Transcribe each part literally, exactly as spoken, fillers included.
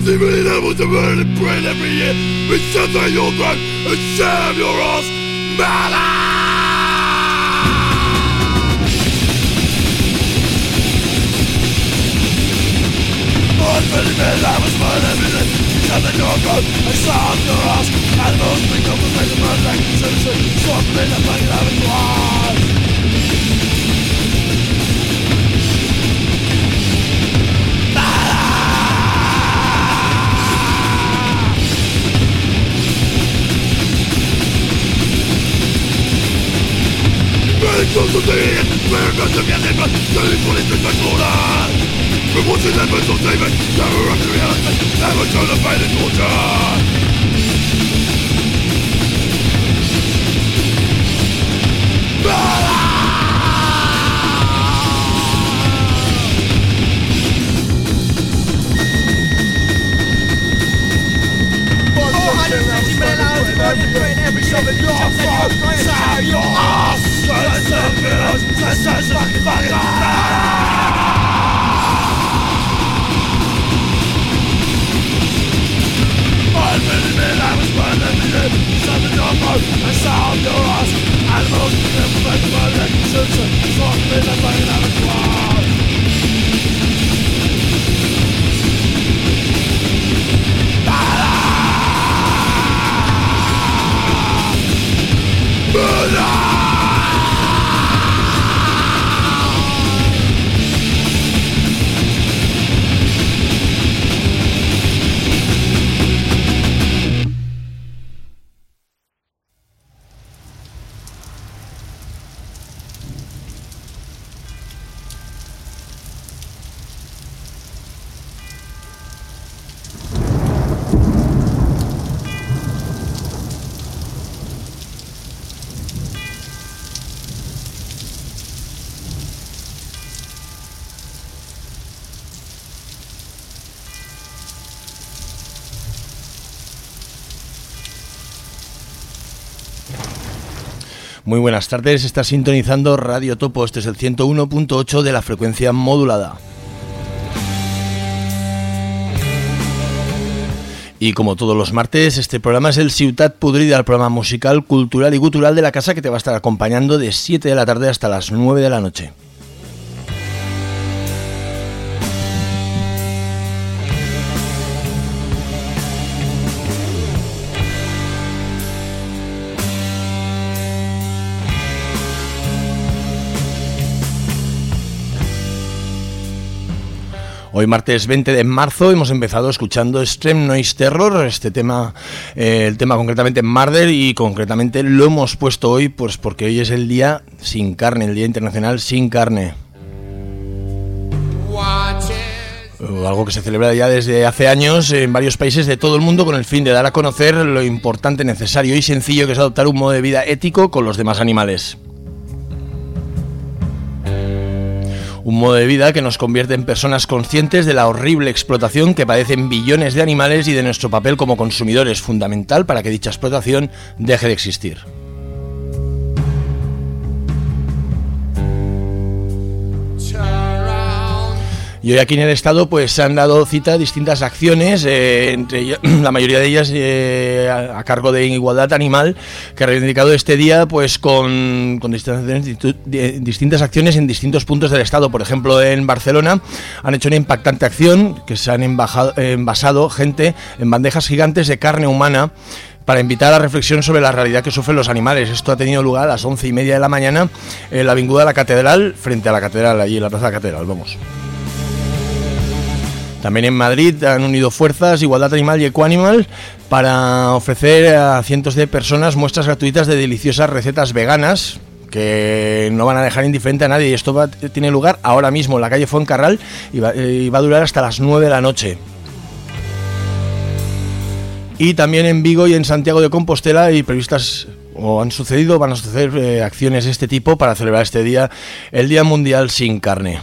fifty million animals are murdered and bred every year. We celebrate your blood and serve your ass, murder! Fifty million animals murdered every day. We celebrate your blood and serve your ass. Animals become the face of murder like citizens. Swap in the fucking having blood. Close to the end, we're not to get it, but turning for it to control. We're watching them as on David, never up to reality, never turn to fight and torture. four hundred fifty million hours murdered every summer. Your fault, save your ass. Let's have villains, let's have fucking fucking Five million men, I was born every day. Something your mouth, I sound your ass. Animals, never fight the mother, citizen. Fuck me, I'm fucking out of cloud. Murder! Muy buenas tardes, está sintonizando Radio Topo, este es el ciento uno punto ocho de la frecuencia modulada. Y como todos los martes, este programa es el Ciutat Podrida, el programa musical, cultural y gutural de la casa que te va a estar acompañando de siete de la tarde hasta las nueve de la noche. Hoy martes veinte de marzo hemos empezado escuchando Extreme Noise Terror, este tema, eh, el tema concretamente Murder, y concretamente lo hemos puesto hoy pues porque hoy es el día sin carne, el Día Internacional sin Carne. Algo que se celebra ya desde hace años en varios países de todo el mundo con el fin de dar a conocer lo importante, necesario y sencillo que es adoptar un modo de vida ético con los demás animales. Un modo de vida que nos convierte en personas conscientes de la horrible explotación que padecen billones de animales y de nuestro papel como consumidores, fundamental para que dicha explotación deje de existir. Y hoy aquí en el Estado pues se han dado cita a distintas acciones, eh, entre ellas, la mayoría de ellas eh, a, a cargo de Igualdad Animal, que ha reivindicado este día pues con, con distintas, distintas acciones en distintos puntos del Estado. Por ejemplo, en Barcelona han hecho una impactante acción que se han embajado, envasado gente en bandejas gigantes de carne humana para invitar a la reflexión sobre la realidad que sufren los animales. Esto ha tenido lugar a las once y media de la mañana en la avinguda de la Catedral, frente a la Catedral, allí en la Plaza de la Catedral, vamos. También en Madrid han unido fuerzas Igualdad Animal y Ecoanimal para ofrecer a cientos de personas muestras gratuitas de deliciosas recetas veganas que no van a dejar indiferente a nadie. Y esto va, tiene lugar ahora mismo en la calle Fuencarral y va, y va a durar hasta las nueve de la noche. Y también en Vigo y en Santiago de Compostela hay previstas o han sucedido, van a suceder eh, acciones de este tipo para celebrar este día, el Día Mundial sin Carne.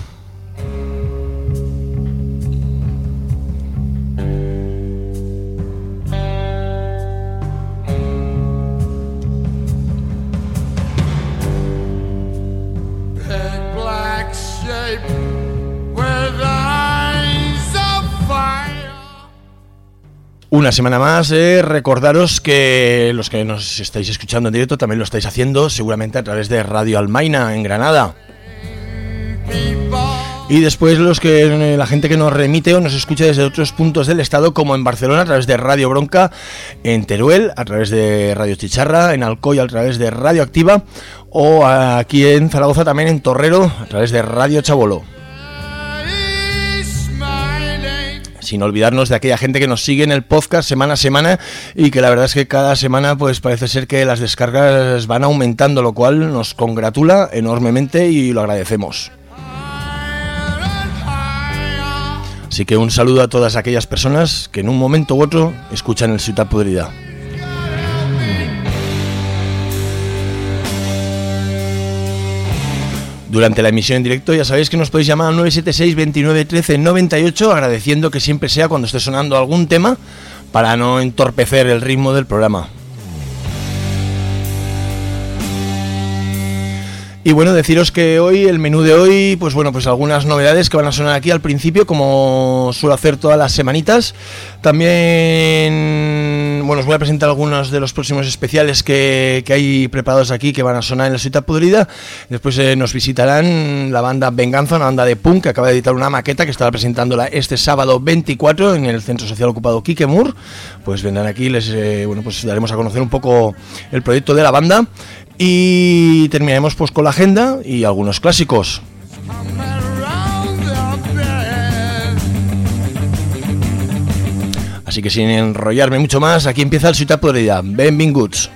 Una semana más, eh, recordaros que los que nos estáis escuchando en directo también lo estáis haciendo seguramente a través de Radio Almaina en Granada. Y después los que la gente que nos remite o nos escucha desde otros puntos del estado, como en Barcelona a través de Radio Bronca, en Teruel a través de Radio Chicharra, en Alcoy a través de Radio Activa, o aquí en Zaragoza también en Torrero a través de Radio Chabolo. Sin olvidarnos de aquella gente que nos sigue en el podcast semana a semana y que la verdad es que cada semana pues parece ser que las descargas van aumentando, lo cual nos congratula enormemente y lo agradecemos. Así que un saludo a todas aquellas personas que en un momento u otro escuchan el Ciutat Podrida. Durante la emisión en directo ya sabéis que nos podéis llamar al nueve siete seis, veintinueve, trece, noventa y ocho, agradeciendo que siempre sea cuando esté sonando algún tema para no entorpecer el ritmo del programa. Y bueno, deciros que hoy, el menú de hoy, pues bueno, pues algunas novedades que van a sonar aquí al principio, como suelo hacer todas las semanitas. También, bueno, os voy a presentar algunos de los próximos especiales que, que hay preparados aquí, que van a sonar en la Ciutat Podrida. Después eh, nos visitarán la banda Venganza, una banda de punk que acaba de editar una maqueta que estará presentándola este sábado veinticuatro en el Centro Social Ocupado Quiquemur. Pues vendrán aquí, les eh, bueno, pues daremos a conocer un poco el proyecto de la banda. Y terminaremos pues con la agenda y algunos clásicos. Así que sin enrollarme mucho más, aquí empieza el Ciutat Podrida. Benvinguts.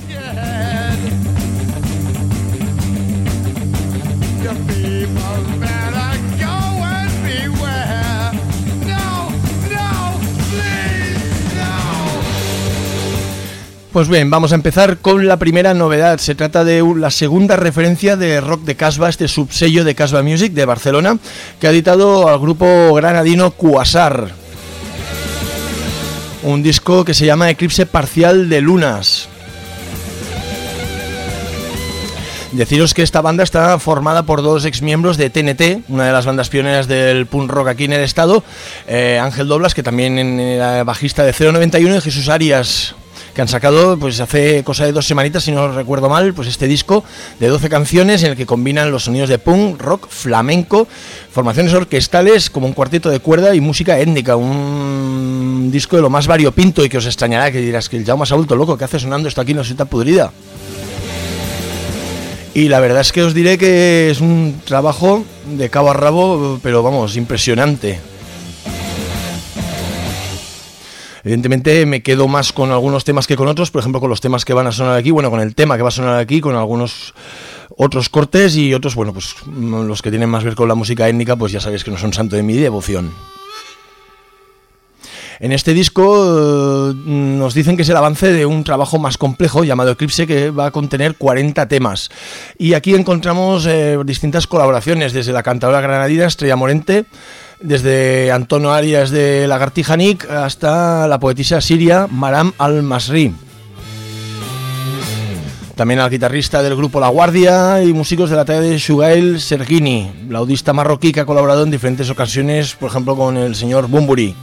Pues bien, vamos a empezar con la primera novedad. Se trata de la segunda referencia de rock de Casbah, este subsello de Casbah Music de Barcelona, que ha editado al grupo granadino Quasar. Un disco que se llama Eclipse Parcial de Lunas. Deciros que esta banda está formada por dos exmiembros de T N T, una de las bandas pioneras del punk rock aquí en el estado, eh, Ángel Doblas, que también era bajista de cero noventa y uno, y Jesús Arias, que han sacado pues hace cosa de dos semanitas, si no recuerdo mal, pues este disco de doce canciones en el que combinan los sonidos de punk, rock, flamenco, formaciones orquestales como un cuarteto de cuerda y música étnica. Un disco de lo más variopinto y que os extrañará, que dirás que el Jaume se ha vuelto loco, que hace sonando esto aquí en la Ciutat Podrida. Y la verdad es que os diré que es un trabajo de cabo a rabo, pero vamos, impresionante. Evidentemente me quedo más con algunos temas que con otros, por ejemplo con los temas que van a sonar aquí, bueno, con el tema que va a sonar aquí, con algunos otros cortes y otros, bueno, pues los que tienen más que ver con la música étnica, pues ya sabéis que no son santo de mi devoción. En este disco eh, nos dicen que es el avance de un trabajo más complejo llamado Eclipse, que va a contener cuarenta temas. Y aquí encontramos eh, distintas colaboraciones, desde la cantadora granadina Estrella Morente, desde Antonio Arias de Lagartija Nick hasta la poetisa siria Maram Al-Masri. También al guitarrista del grupo La Guardia y músicos de la talla de Shugail Sergini, laudista marroquí que ha colaborado en diferentes ocasiones, por ejemplo con el señor Bumburi.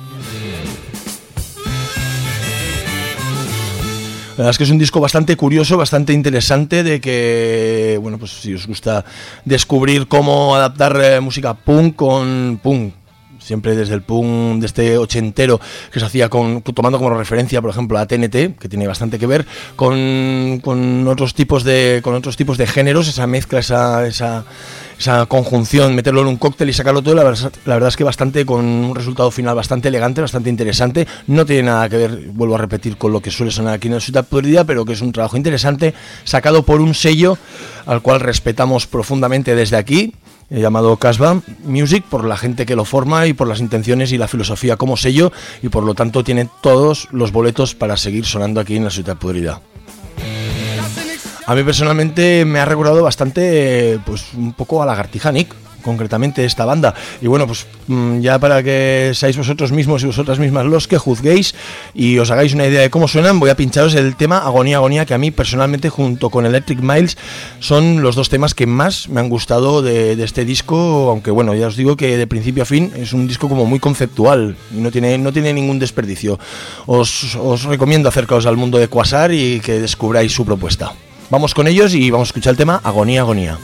La verdad es que es un disco bastante curioso, bastante interesante, de que, bueno, pues si os gusta descubrir cómo adaptar eh, música punk con punk, siempre desde el punk de este ochentero que se hacía con, tomando como referencia, por ejemplo, a T N T, que tiene bastante que ver con, con otros tipos de con otros tipos de géneros, esa mezcla, esa esa esa conjunción, meterlo en un cóctel y sacarlo todo, la verdad, la verdad es que bastante, con un resultado final bastante elegante, bastante interesante. No tiene nada que ver, vuelvo a repetir, con lo que suele sonar aquí en el Ciutat Podrida, pero que es un trabajo interesante, sacado por un sello al cual respetamos profundamente desde aquí, llamado Casbah Music, por la gente que lo forma y por las intenciones y la filosofía como sello, y por lo tanto tiene todos los boletos para seguir sonando aquí en la Ciutat Podrida. A mí personalmente me ha recordado bastante, pues un poco a Lagartija Nick, concretamente esta banda. Y bueno, pues ya para que seáis vosotros mismos y vosotras mismas los que juzguéis y os hagáis una idea de cómo suenan, voy a pincharos el tema Agonía, Agonía, que a mí personalmente junto con Electric Miles son los dos temas que más me han gustado de, de este disco, aunque bueno, ya os digo que de principio a fin es un disco como muy conceptual y no tiene, no tiene ningún desperdicio. Os, os recomiendo acercaros al mundo de Quasar y que descubráis su propuesta. Vamos con ellos y vamos a escuchar el tema Agonía, Agonía.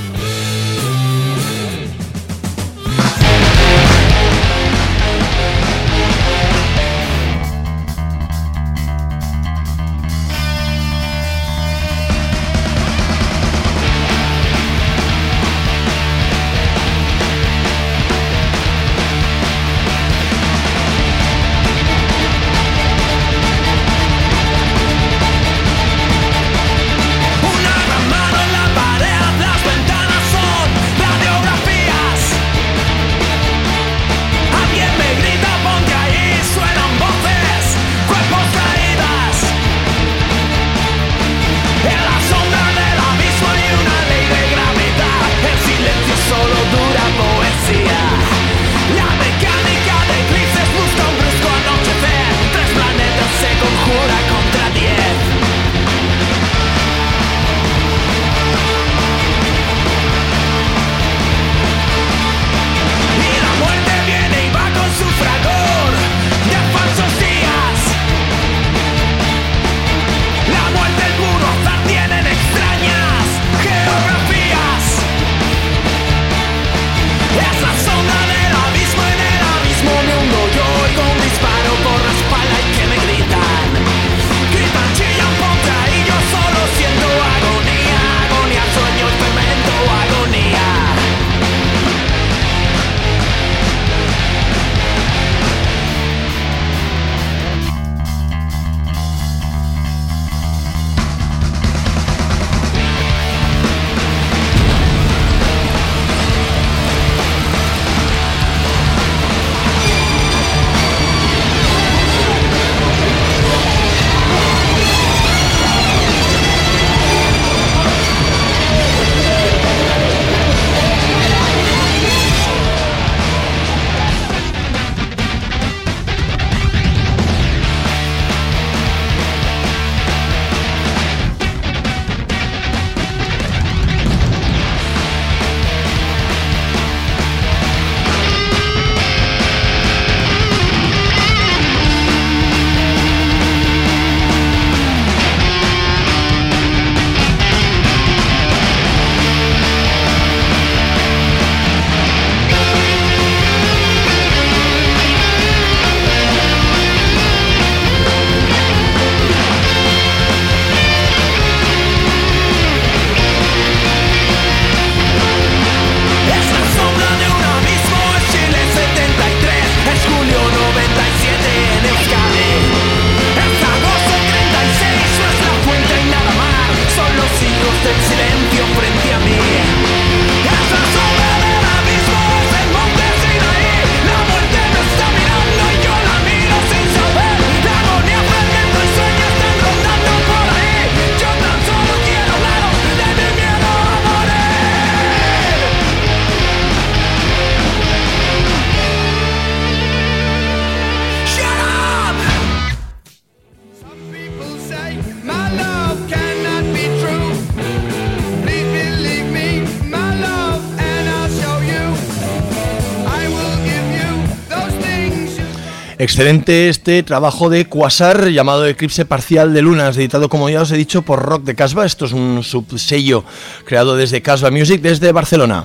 Excelente este trabajo de Quasar llamado Eclipse Parcial de Lunas, editado, como ya os he dicho, por Rock de Casbah. Esto es un subsello creado desde Casbah Music, desde Barcelona.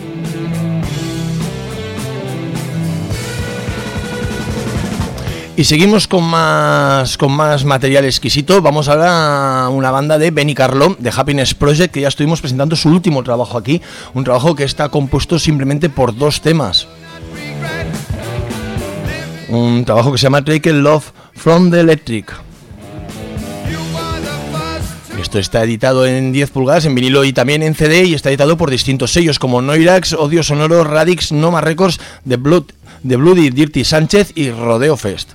Y seguimos con más con más material exquisito. Vamos ahora a una banda de Benny Carlo, de Happiness Project, que ya estuvimos presentando su último trabajo aquí. Un trabajo que está compuesto simplemente por dos temas. Un trabajo que se llama Take Love from the Electric. Esto está editado en diez pulgadas, en vinilo y también en C D, y está editado por distintos sellos como Noirax, Odio Sonoro, Radix, Noma Records, The Blood, The Bloody Dirty Sánchez y Rodeo Fest.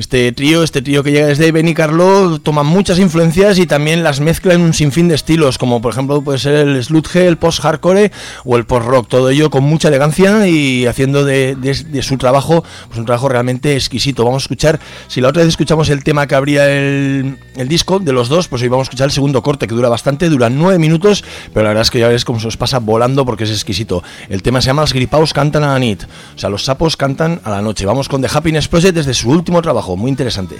Este trío, este trío que llega desde Benicarló, toma muchas influencias y también las mezcla en un sinfín de estilos, como por ejemplo puede ser el sludge, el post-hardcore o el post-rock, todo ello con mucha elegancia y haciendo de, de, de su trabajo pues un trabajo realmente exquisito. Vamos a escuchar, si la otra vez escuchamos el tema que abría el, el disco de los dos, pues hoy vamos a escuchar el segundo corte, que dura bastante, dura nueve minutos, pero la verdad es que ya ves cómo se os pasa volando porque es exquisito. El tema se llama Los gripaos cantan a la nit, o sea, los sapos cantan a la noche. Vamos con The Happiness Project desde su último trabajo, muy interesante.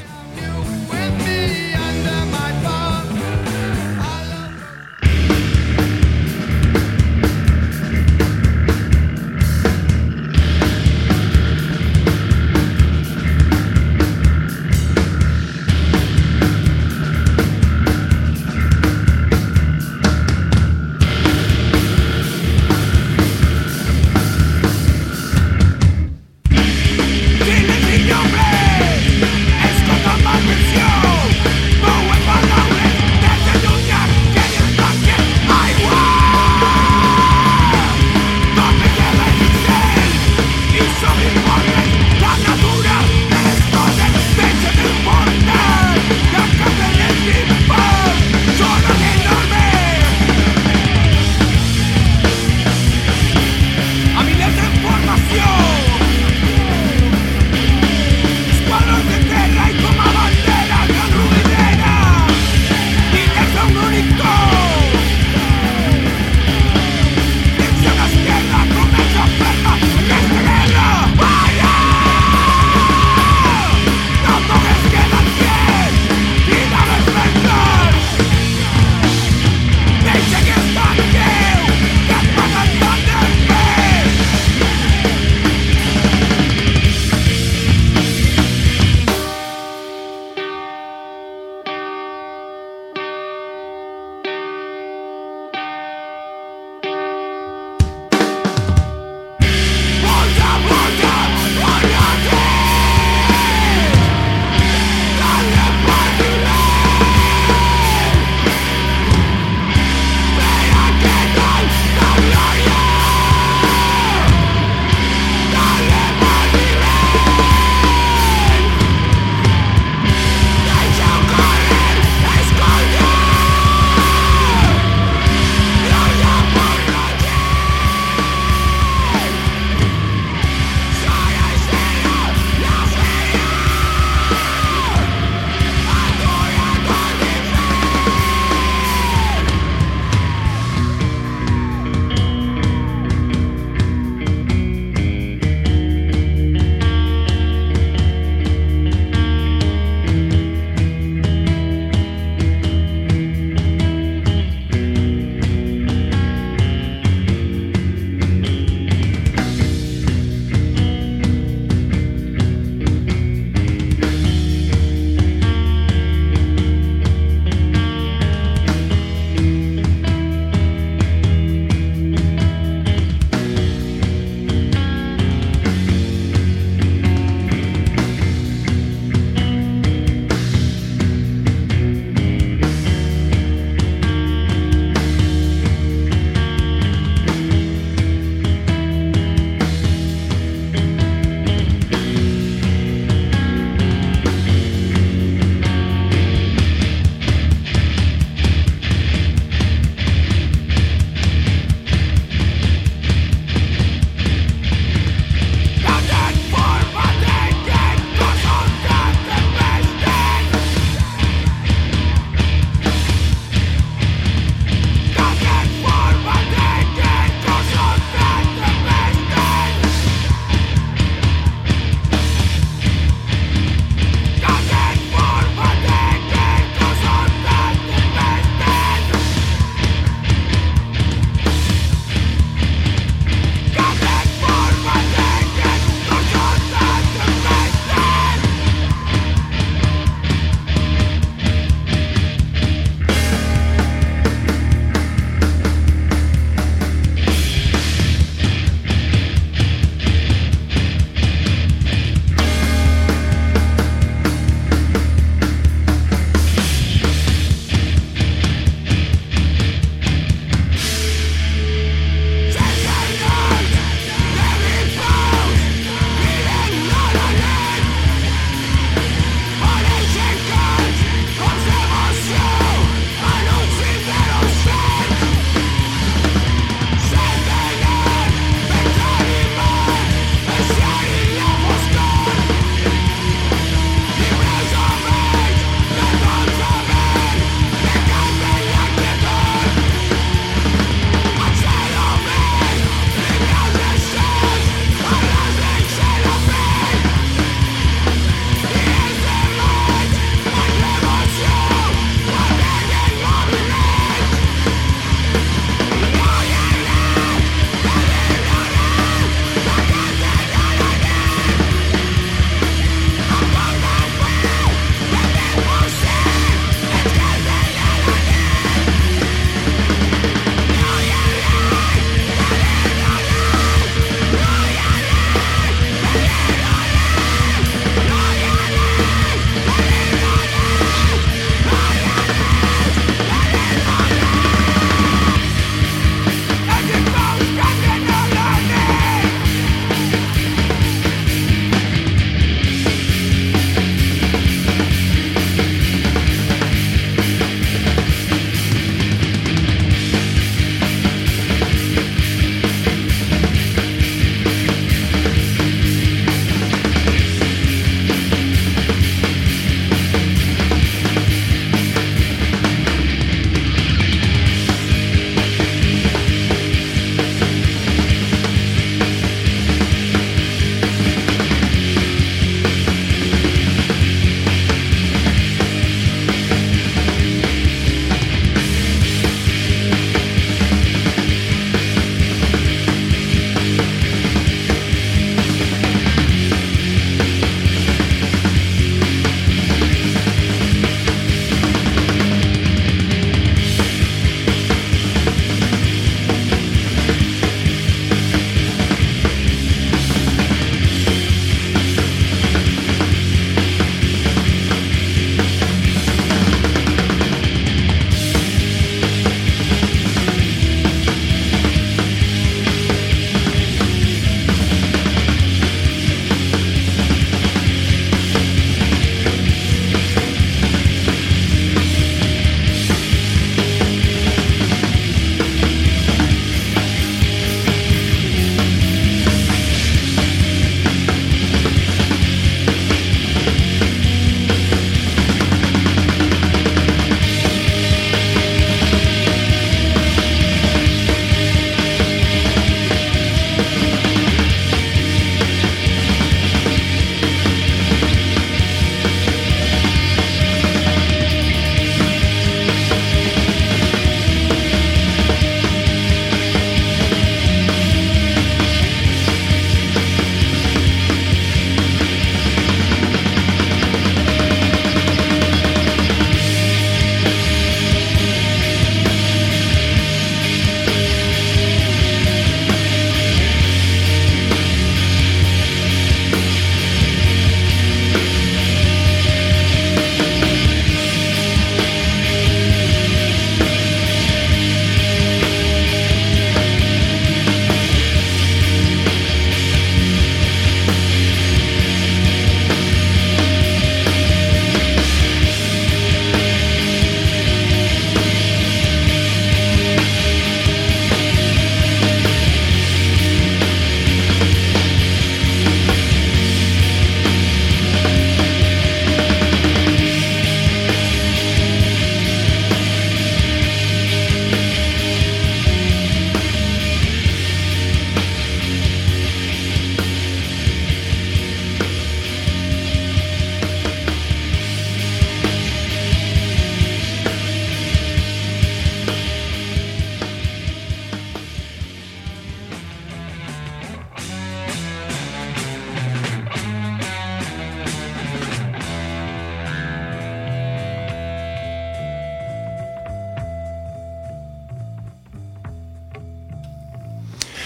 ¡Es como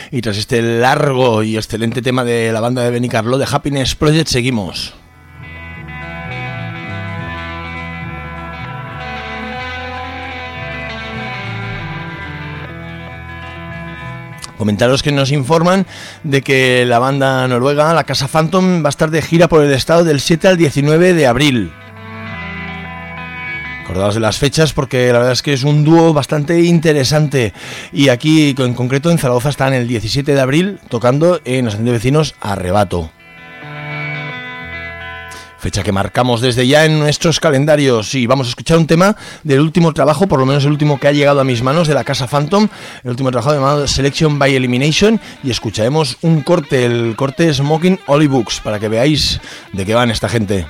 Y tras este largo y excelente tema de la banda de Benny Carlo, de Happiness Project, seguimos. Comentaros que nos informan de que la banda noruega, la Casa Phantom, va a estar de gira por el estado del siete al diecinueve de abril. Acordaos de las fechas porque la verdad es que es un dúo bastante interesante. Y aquí en concreto en Zaragoza están el diecisiete de abril tocando en Asociación de Vecinos Arrebato. Fecha que marcamos desde ya en nuestros calendarios. Y vamos a escuchar un tema del último trabajo, por lo menos el último que ha llegado a mis manos, de la Casa Phantom, el último trabajo llamado Selection by Elimination, y escucharemos un corte, el corte Smoking Holy Books, para que veáis de qué van esta gente.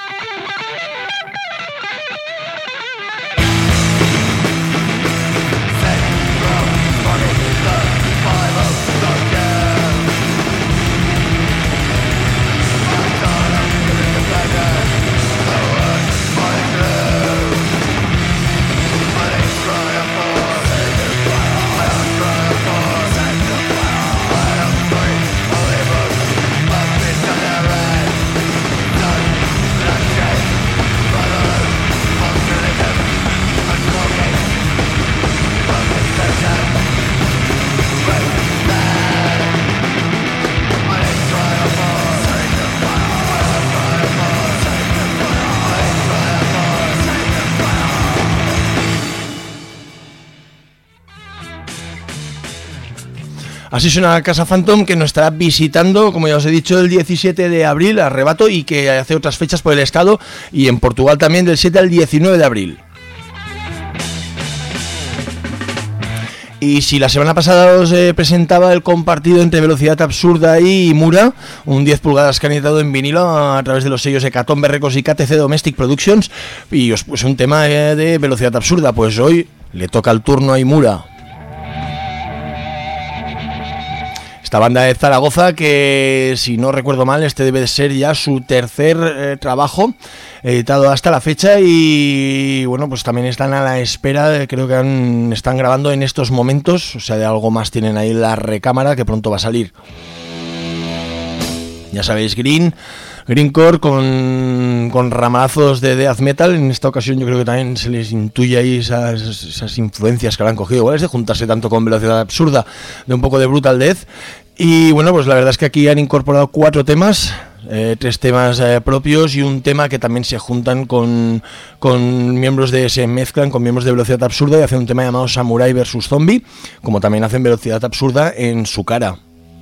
Así suena la Casa Phantom, que nos estará visitando, como ya os he dicho, el diecisiete de abril, Arrebato, y que hace otras fechas por el estado y en Portugal también del siete al diecinueve de abril. Y si la semana pasada os eh, presentaba el compartido entre Velocidad Absurda y Mura, un diez pulgadas que han editado en vinilo a través de los sellos Hecatombe Records y K T C Domestic Productions, y os puse un tema eh, de Velocidad Absurda, pues hoy le toca el turno a Imura. Esta banda de Zaragoza que, si no recuerdo mal, este debe de ser ya su tercer eh, trabajo editado hasta la fecha, y bueno, pues también están a la espera, creo que han, están grabando en estos momentos, o sea, de algo más tienen ahí la recámara que pronto va a salir. Ya sabéis, Green, Greencore con, con ramalazos de death metal. En esta ocasión yo creo que también se les intuye ahí esas, esas influencias que han cogido, igual es de juntarse tanto con Velocidad Absurda, de un poco de Brutal Death. Y bueno, pues la verdad es que aquí han incorporado cuatro temas, eh, tres temas eh, propios y un tema que también se juntan con, con miembros de, se mezclan con miembros de Velocidad Absurda y hacen un tema llamado Samurai versus Zombie, como también hacen Velocidad Absurda en Su Cara.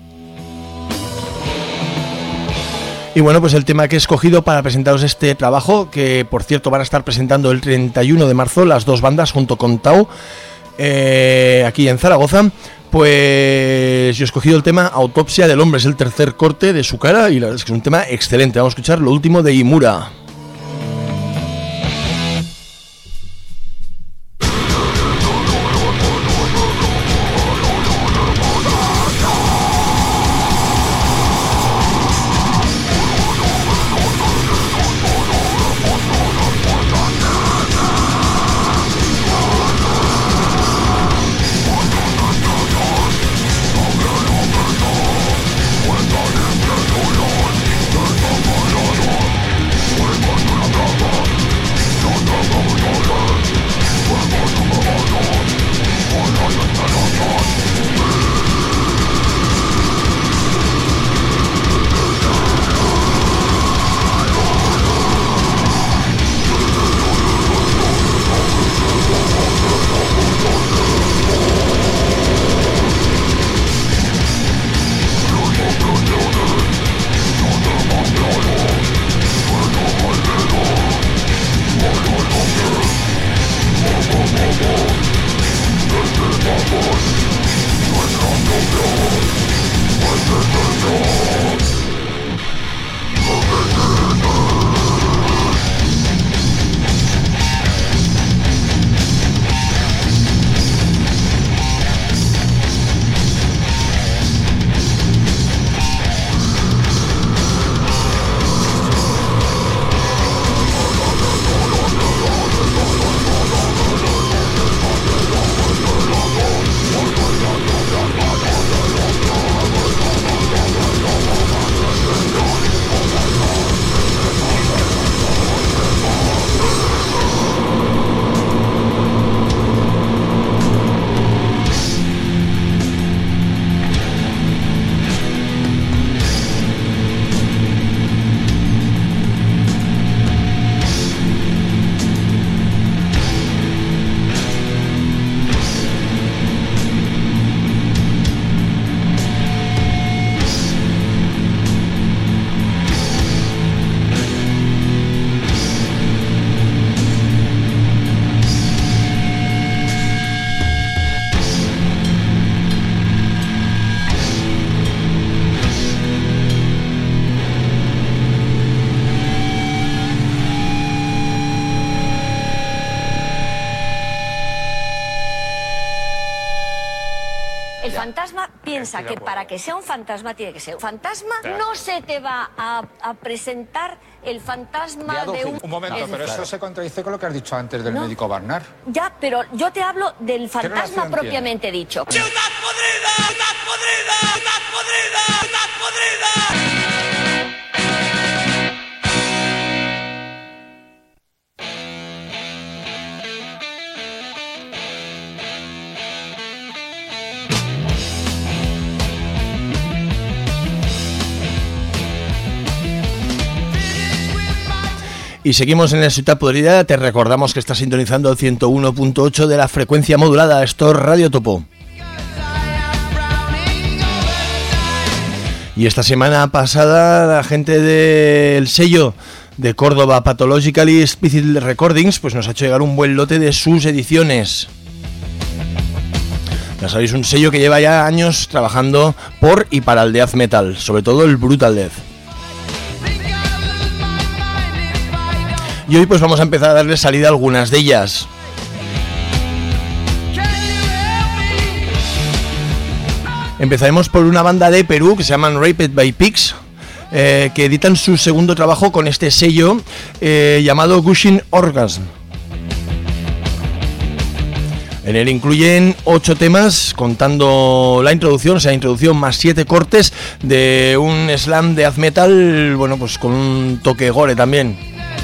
Y bueno, pues el tema que he escogido para presentaros este trabajo, que por cierto van a estar presentando el treinta y uno de marzo las dos bandas junto con Tau, eh, aquí en Zaragoza, pues yo he escogido el tema Autopsia del Hombre, es el tercer corte de Su Cara y la verdad es que es un tema excelente. Vamos a escuchar lo último de Imura. We're El fantasma piensa que para que sea un fantasma tiene que ser un fantasma. No se te va a, a presentar el fantasma de un... Un momento, pero eso se contradice con lo que has dicho antes del No. médico Barnard. Ya, pero yo te hablo del fantasma relación propiamente dicho. ¡Ciudad podrida! ¡Ciudad podrida! ¡Ciudad podrida! ¡Ciudad podrida! Y seguimos en la Ciudad Podrida. Te recordamos que estás sintonizando el ciento uno punto ocho de la frecuencia modulada. Esto es Radio Topo. Y esta semana pasada la gente del sello de Córdoba Pathologically Explicit Recordings pues nos ha hecho llegar un buen lote de sus ediciones. Ya sabéis, un sello que lleva ya años trabajando por y para el death metal, sobre todo el brutal death. Y hoy pues vamos a empezar a darle salida a algunas de ellas. Empezaremos por una banda de Perú que se llaman Raped by Pigs, eh, que editan su segundo trabajo con este sello eh, llamado Gushing Orgasm. En él incluyen ocho temas, contando la introducción, o sea, introducción más siete cortes de un slam de death metal, bueno, pues con un toque gore también.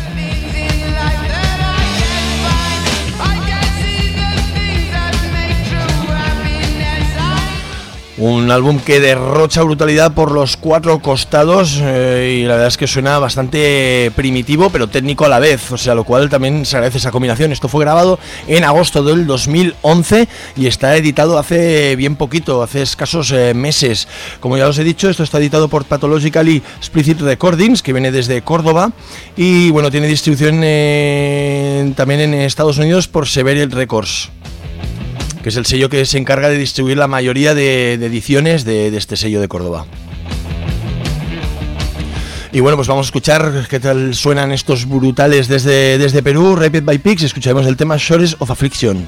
Un álbum que derrocha brutalidad por los cuatro costados eh, y la verdad es que suena bastante primitivo pero técnico a la vez, o sea, lo cual también se agradece esa combinación. Esto fue grabado en agosto del dos mil once y está editado hace bien poquito, hace escasos eh, meses. Como ya os he dicho, esto está editado por Pathologically Explicit Recordings, que viene desde Córdoba, y bueno, tiene distribución eh, también en Estados Unidos por Severial Records, que es el sello que se encarga de distribuir la mayoría de, de ediciones de, de este sello de Córdoba. Y bueno, pues vamos a escuchar qué tal suenan estos brutales desde, desde Perú, Raped by Pigs. Escucharemos el tema Shores of Affliction.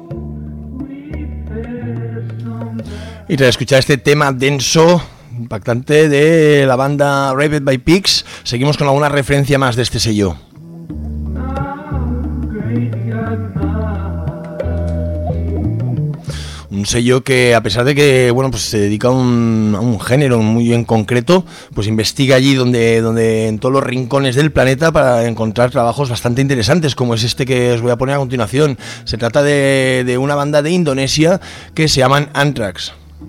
Y tras escuchar este tema denso, impactante de la banda Raved by Pigs, seguimos con alguna referencia más de este sello. Un sello que, a pesar de que bueno, pues se dedica a un, a un género muy en concreto, pues investiga allí donde, donde en todos los rincones del planeta para encontrar trabajos bastante interesantes, como es este que os voy a poner a continuación. Se trata de, de una banda de Indonesia que se llaman Anthrax.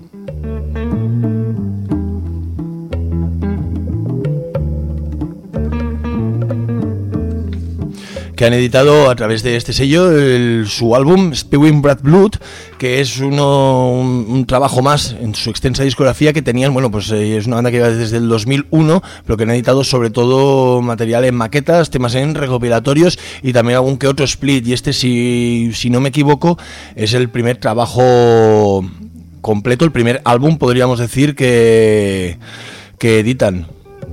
Que han editado a través de este sello el, su álbum Spewing Bad Blood, que es uno, un, un trabajo más en su extensa discografía que tenían. Bueno, pues eh, es una banda que va desde el dos mil uno, pero que han editado sobre todo material en maquetas, temas en recopilatorios y también algún que otro split. Y este, si, si no me equivoco, es el primer trabajo completo, el primer álbum, podríamos decir, que, que editan.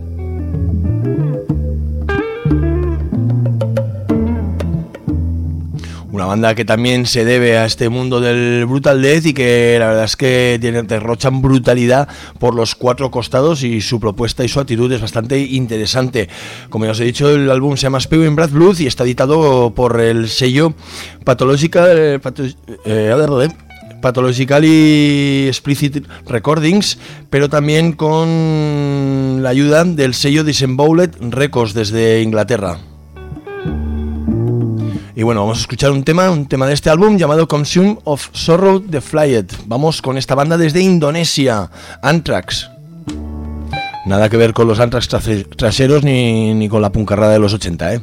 Una banda que también se debe a este mundo del Brutal Death y que la verdad es que tiene, derrochan brutalidad por los cuatro costados, y su propuesta y su actitud es bastante interesante. Como ya os he dicho, el álbum se llama Spewing Bad Blood y está editado por el sello Pathological, Pato, eh, Pathologically Explicit Recordings, pero también con la ayuda del sello Disemboweled Records desde Inglaterra. Y bueno, vamos a escuchar un tema, un tema de este álbum llamado Consume of Sorrow the Flyed. Vamos con esta banda desde Indonesia, Anthrax. Nada que ver con los Anthrax traseros ni, ni con la puncarrada de los ochenta, ¿eh?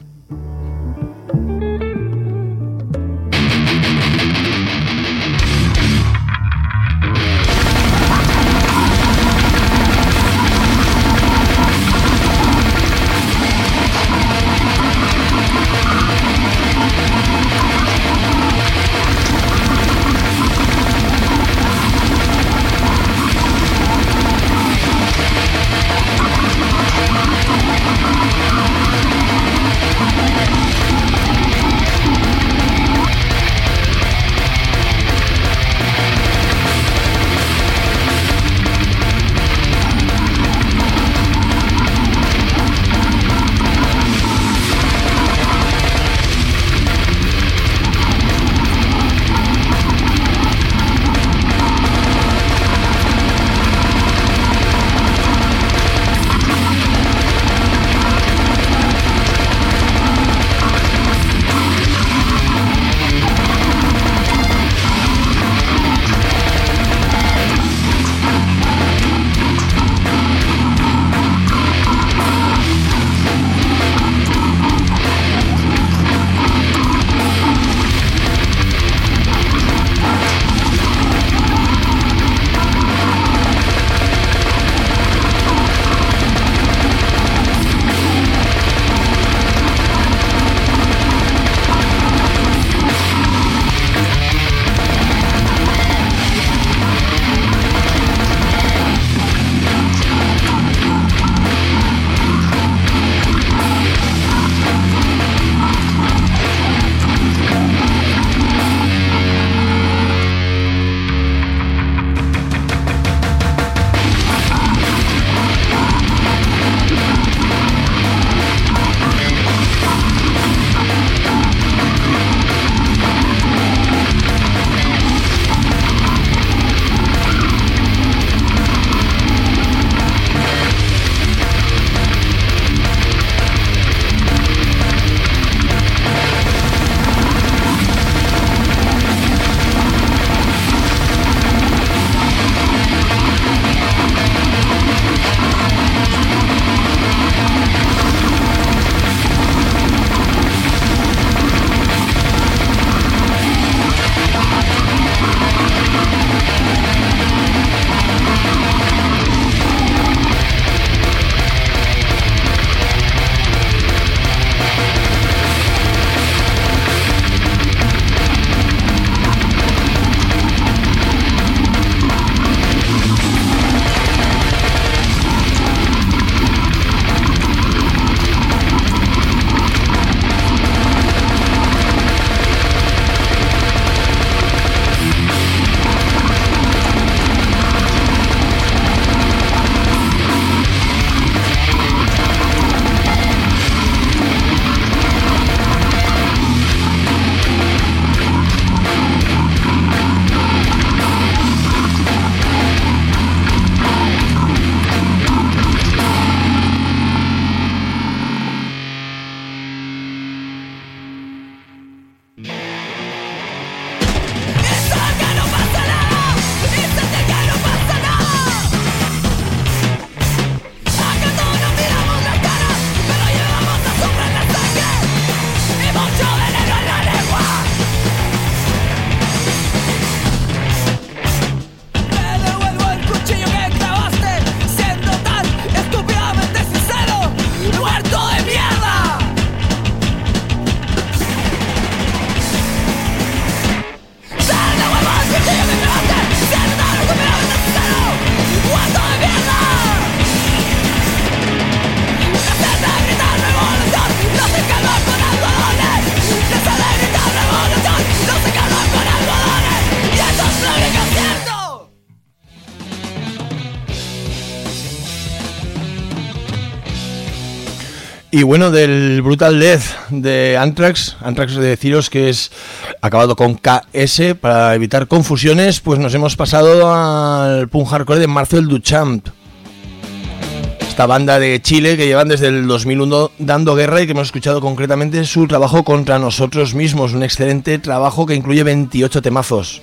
Y bueno, del Brutal Death de Anthrax, Anthrax de deciros que es acabado con K S para evitar confusiones, pues nos hemos pasado al punk hardcore de Marcel Duchamp. Esta banda de Chile que llevan desde el dos mil uno dando guerra y que hemos escuchado concretamente su trabajo Contra Nosotros Mismos, un excelente trabajo que incluye veintiocho temazos.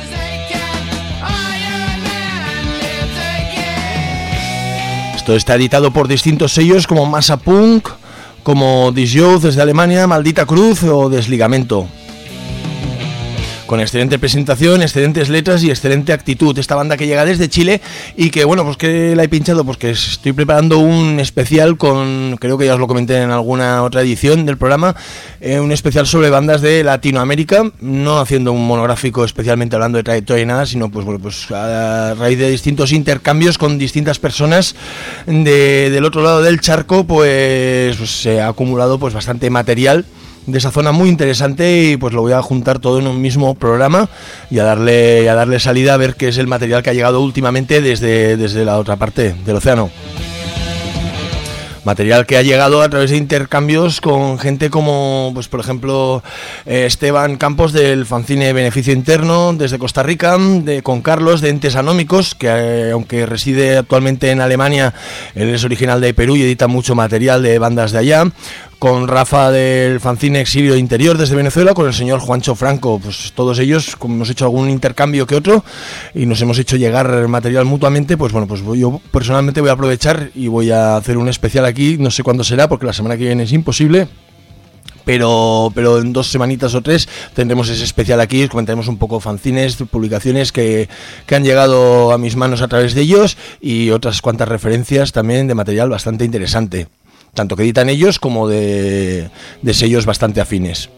Esto está editado por distintos sellos como Massa Punk, como Disjouth desde Alemania, Maldita Cruz o Desligamento. Con excelente presentación, excelentes letras y excelente actitud. Esta banda que llega desde Chile y que, bueno, pues que la he pinchado, pues que estoy preparando un especial con, creo que ya os lo comenté en alguna otra edición del programa, eh, un especial sobre bandas de Latinoamérica, no haciendo un monográfico especialmente hablando de trayectoria y nada, sino pues bueno, pues a raíz de distintos intercambios con distintas personas de, del otro lado del charco, pues, pues se ha acumulado pues bastante material de esa zona muy interesante y pues lo voy a juntar todo en un mismo programa y a darle a darle salida a ver qué es el material que ha llegado últimamente desde, desde la otra parte del océano. Material que ha llegado a través de intercambios con gente como, pues por ejemplo, eh, Esteban Campos del fanzine Beneficio Interno desde Costa Rica, de, con Carlos de Entes Anómicos, que eh, aunque reside actualmente en Alemania, él es original de Perú y edita mucho material de bandas de allá. Con Rafa del fanzine Exilio Interior desde Venezuela, con el señor Juancho Franco, pues todos ellos, como hemos hecho algún intercambio que otro y nos hemos hecho llegar material mutuamente, pues bueno, pues yo personalmente voy a aprovechar y voy a hacer un especial aquí, no sé cuándo será porque la semana que viene es imposible, pero pero en dos semanitas o tres tendremos ese especial aquí, comentaremos un poco fanzines, publicaciones que, que han llegado a mis manos a través de ellos y otras cuantas referencias también de material bastante interesante, tanto que editan ellos como de, de sellos bastante afines.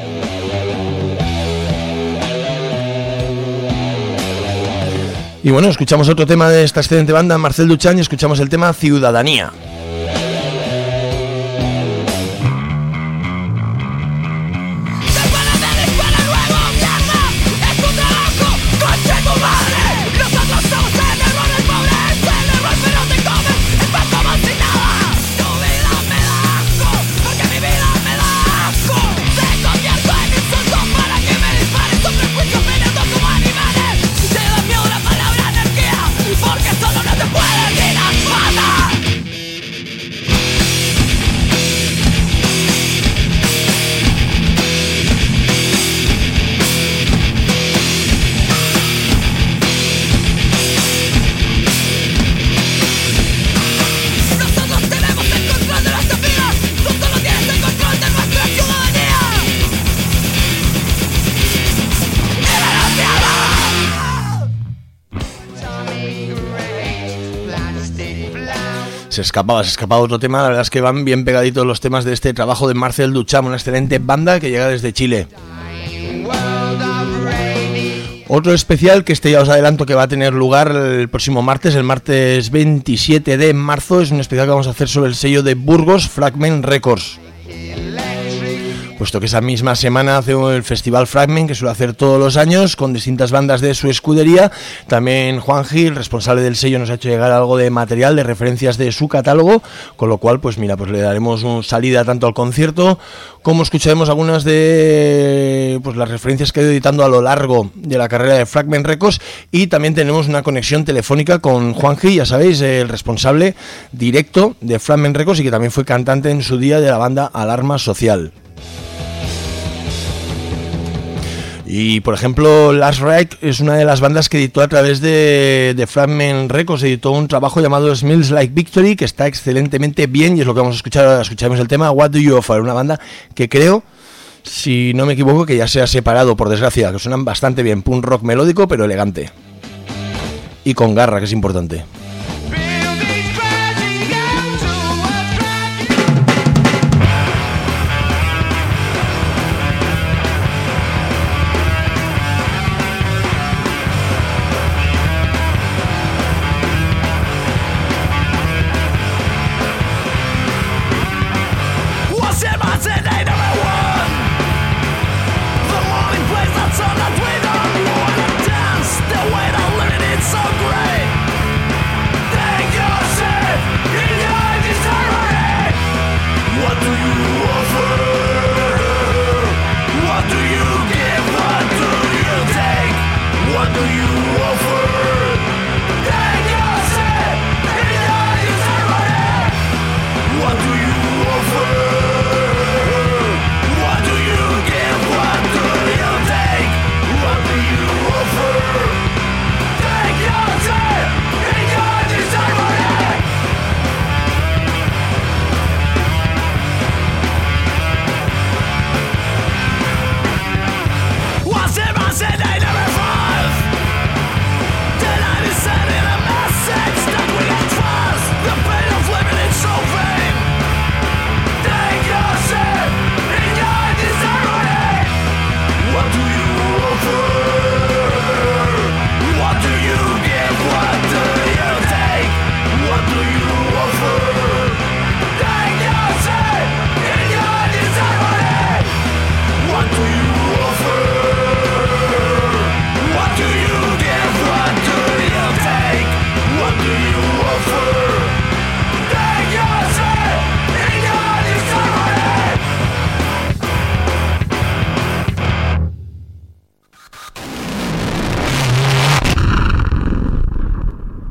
Y bueno, escuchamos otro tema de esta excelente banda, Marcel Duchamp, y escuchamos el tema Ciudadanía. Se escapaba, se escapaba otro tema, la verdad es que van bien pegaditos los temas de este trabajo de Marcel Duchamp, una excelente banda que llega desde Chile. Otro especial que este ya os adelanto que va a tener lugar el próximo martes, el martes veintisiete de marzo, es un especial que vamos a hacer sobre el sello de Burgos, Fragment Records. Puesto que esa misma semana hace el Festival Fragment, que suele hacer todos los años, con distintas bandas de su escudería. También Juan Gil, responsable del sello, nos ha hecho llegar algo de material, de referencias de su catálogo, con lo cual, pues mira, pues le daremos una salida tanto al concierto, como escucharemos algunas de pues las referencias que ha ido editando a lo largo de la carrera de Fragment Records, y también tenemos una conexión telefónica con Juan Gil, ya sabéis, el responsable directo de Fragment Records y que también fue cantante en su día de la banda Alarma Social. Y por ejemplo, Last Ride es una de las bandas que editó a través de, de Fragment Records, editó un trabajo llamado Smells Like Victory, que está excelentemente bien y es lo que vamos a escuchar ahora. Escucharemos el tema What Do You Offer, una banda que creo, si no me equivoco, que ya se ha separado, por desgracia, que suenan bastante bien, punk rock melódico pero elegante y con garra, que es importante. The way I'm living, it's so great.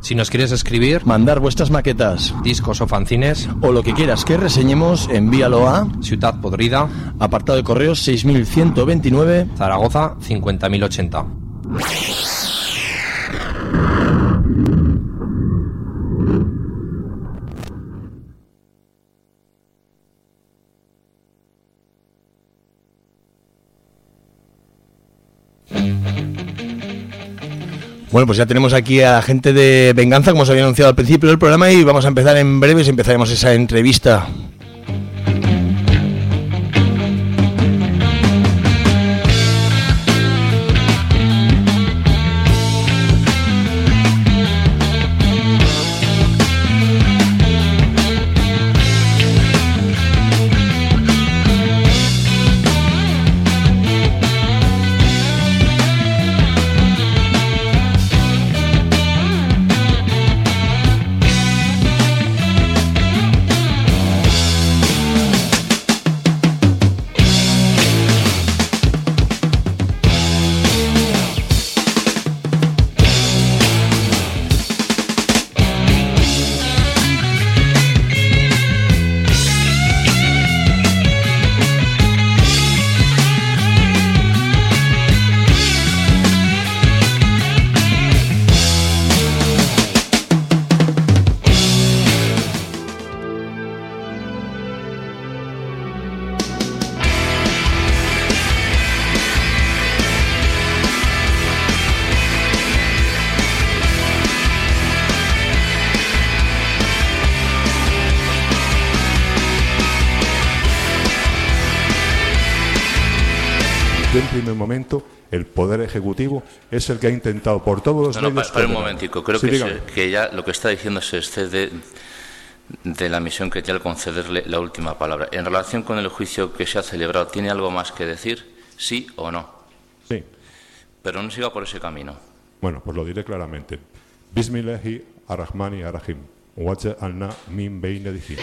Si nos quieres escribir, mandar vuestras maquetas, discos o fanzines, o lo que quieras que reseñemos, envíalo a Ciudad Podrida, apartado de correos seis mil ciento veintinueve, Zaragoza cincuenta mil ochenta. Bueno, pues ya tenemos aquí a la gente de Venganza, como os había anunciado al principio del programa, y vamos a empezar en breves, empezaremos esa entrevista. En primer momento, el Poder Ejecutivo es el que ha intentado por todos los no, no, medios... Para, para un momentico, creo sí, que, se, que ya lo que está diciendo se excede de la misión que tiene al concederle la última palabra. En relación con el juicio que se ha celebrado, ¿tiene algo más que decir? ¿Sí o no? Sí. Pero no siga por ese camino. Bueno, pues lo diré claramente. Bismillahi ar-Rahmani ar-Rahim. Waja'alna min bayni aydihim.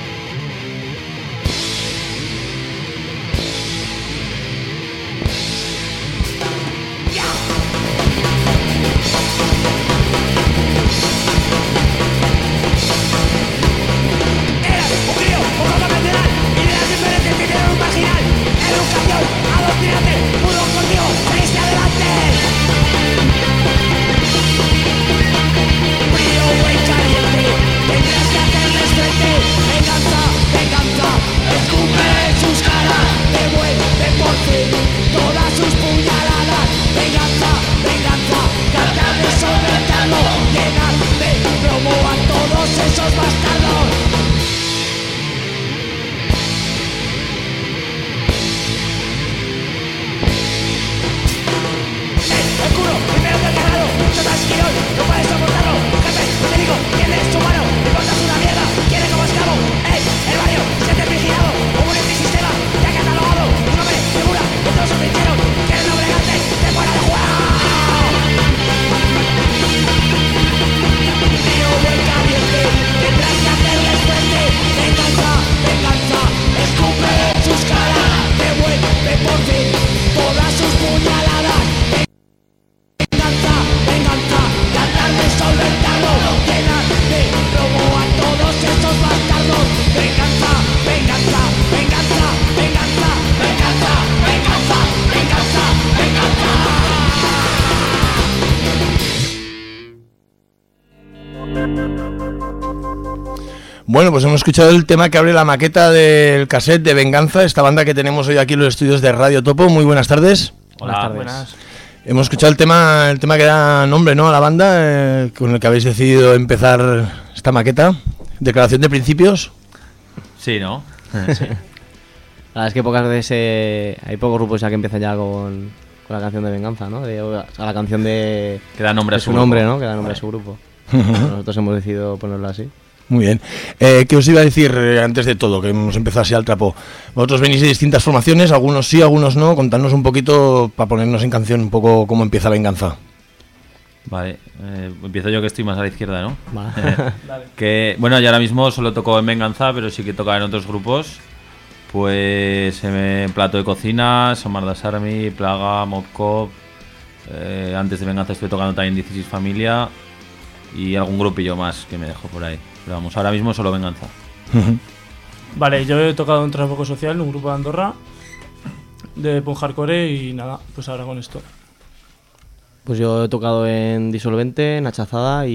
Bueno, pues hemos escuchado el tema que abre la maqueta del cassette de Venganza, esta banda que tenemos hoy aquí en los estudios de Radio Topo. Muy buenas tardes. Hola, buenas. Hemos escuchado el tema el tema que da nombre, ¿no?, a la banda, eh, con el que habéis decidido empezar esta maqueta. Declaración de principios. Sí, ¿no? Sí. La verdad es que pocas veces eh, hay pocos grupos ya que empiezan ya con, con la canción de Venganza, ¿no? De, o sea, la canción de... Que da nombre a su su nombre, grupo. ¿no? Que da nombre a su grupo. Nosotros hemos decidido ponerlo así. Muy bien. Eh, ¿Qué os iba a decir eh, antes de todo? Que hemos empezado así al trapo. Vosotros venís de distintas formaciones, algunos sí, algunos no. Contadnos un poquito, para ponernos en canción, un poco cómo empieza Venganza. Vale, eh, empiezo yo, que estoy más a la izquierda, ¿no? Vale. Eh, que, bueno, yo ahora mismo solo toco en Venganza, pero sí que toca en otros grupos. Pues en Plato de Cocina, Somardas Army, Plaga, Mob Cop. Eh, antes de Venganza estuve tocando también dieciséis Familia. y algún grupillo más que me dejo por ahí. Pero vamos, ahora mismo solo Venganza. Vale, yo he tocado en Trafoco Social, un grupo de Andorra, de punk hardcore y nada, pues ahora con esto. Pues yo he tocado en Disolvente, en Hachazada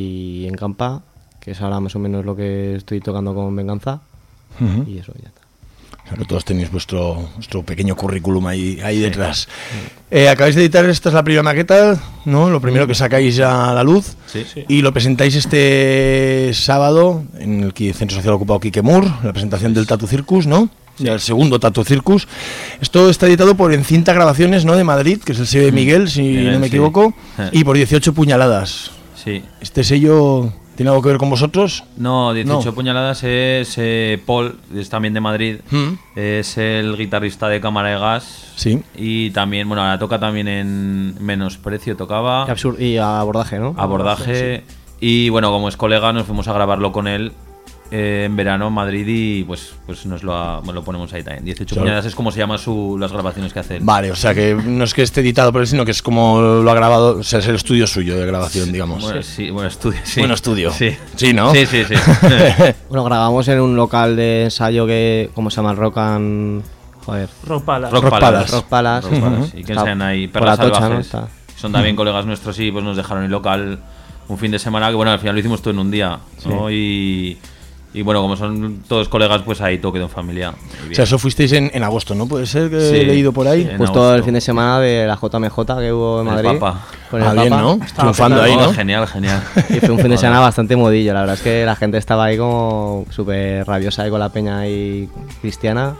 y en Campa, que es ahora más o menos lo que estoy tocando con Venganza. Uh-huh. Y eso, ya está. Claro, todos tenéis vuestro, vuestro pequeño currículum ahí, ahí sí. detrás. Eh, acabáis de editar, esta es la primera maqueta, ¿no? Lo primero que sacáis a la luz. Sí. Sí. Y lo presentáis este sábado en el Centro Social Ocupado Quique Mur, la presentación del Tattoo Circus, ¿no? Sí. El segundo Tattoo Circus. Esto está editado por Encinta Grabaciones, ¿no? De Madrid, que es el sello de Miguel, si Miguel, no me sí. equivoco. Y por dieciocho puñaladas. Sí. Este sello... ¿Tiene algo que ver con vosotros? No, dieciocho no. puñaladas es eh, Paul, es también de Madrid, ¿Mm? es el guitarrista de Cámara de Gas. Sí. Y también, bueno, ahora toca también en Menosprecio, tocaba. Y, absur- y Abordaje, ¿no? Abordaje. Sí. Y bueno, como es colega, nos fuimos a grabarlo con él eh, en verano en Madrid y pues, pues nos lo, ha, lo ponemos ahí también. dieciocho claro. puñaladas es como se llama su, las grabaciones que hace él. Vale, o sea que no es que esté editado por él, sino que es como lo ha grabado, o sea, es el estudio suyo de grabación, digamos. Bueno, sí, bueno, estudio, sí. Bueno, estudio. Sí, sí, ¿no? Sí, sí, sí. Bueno, grabamos en un local de ensayo que, ¿cómo se llama? Rock and... Joder. Rock Palace. Rock Palace. Rock Palace. Rock Palace. Y que enseñan ahí Perlas Tocha, Salvajes. ¿no? Son también colegas nuestros y pues nos dejaron el local un fin de semana, que bueno, al final lo hicimos todo en un día, ¿no? Sí. Y... Y bueno, como son todos colegas, pues ahí todo quedó en familia. O sea, eso fuisteis en, en agosto, ¿no? ¿Puede ser que sí, he leído por ahí? Sí, pues todo el fin de semana de la J M J que hubo en Madrid. El Papa. Con el ah, Papa. Bien, ¿no? Triunfando ahí, ¿no? Genial, genial. Y fue un fin de semana bastante modillo. La verdad es que la gente estaba ahí como súper rabiosa ahí con la peña ahí cristiana.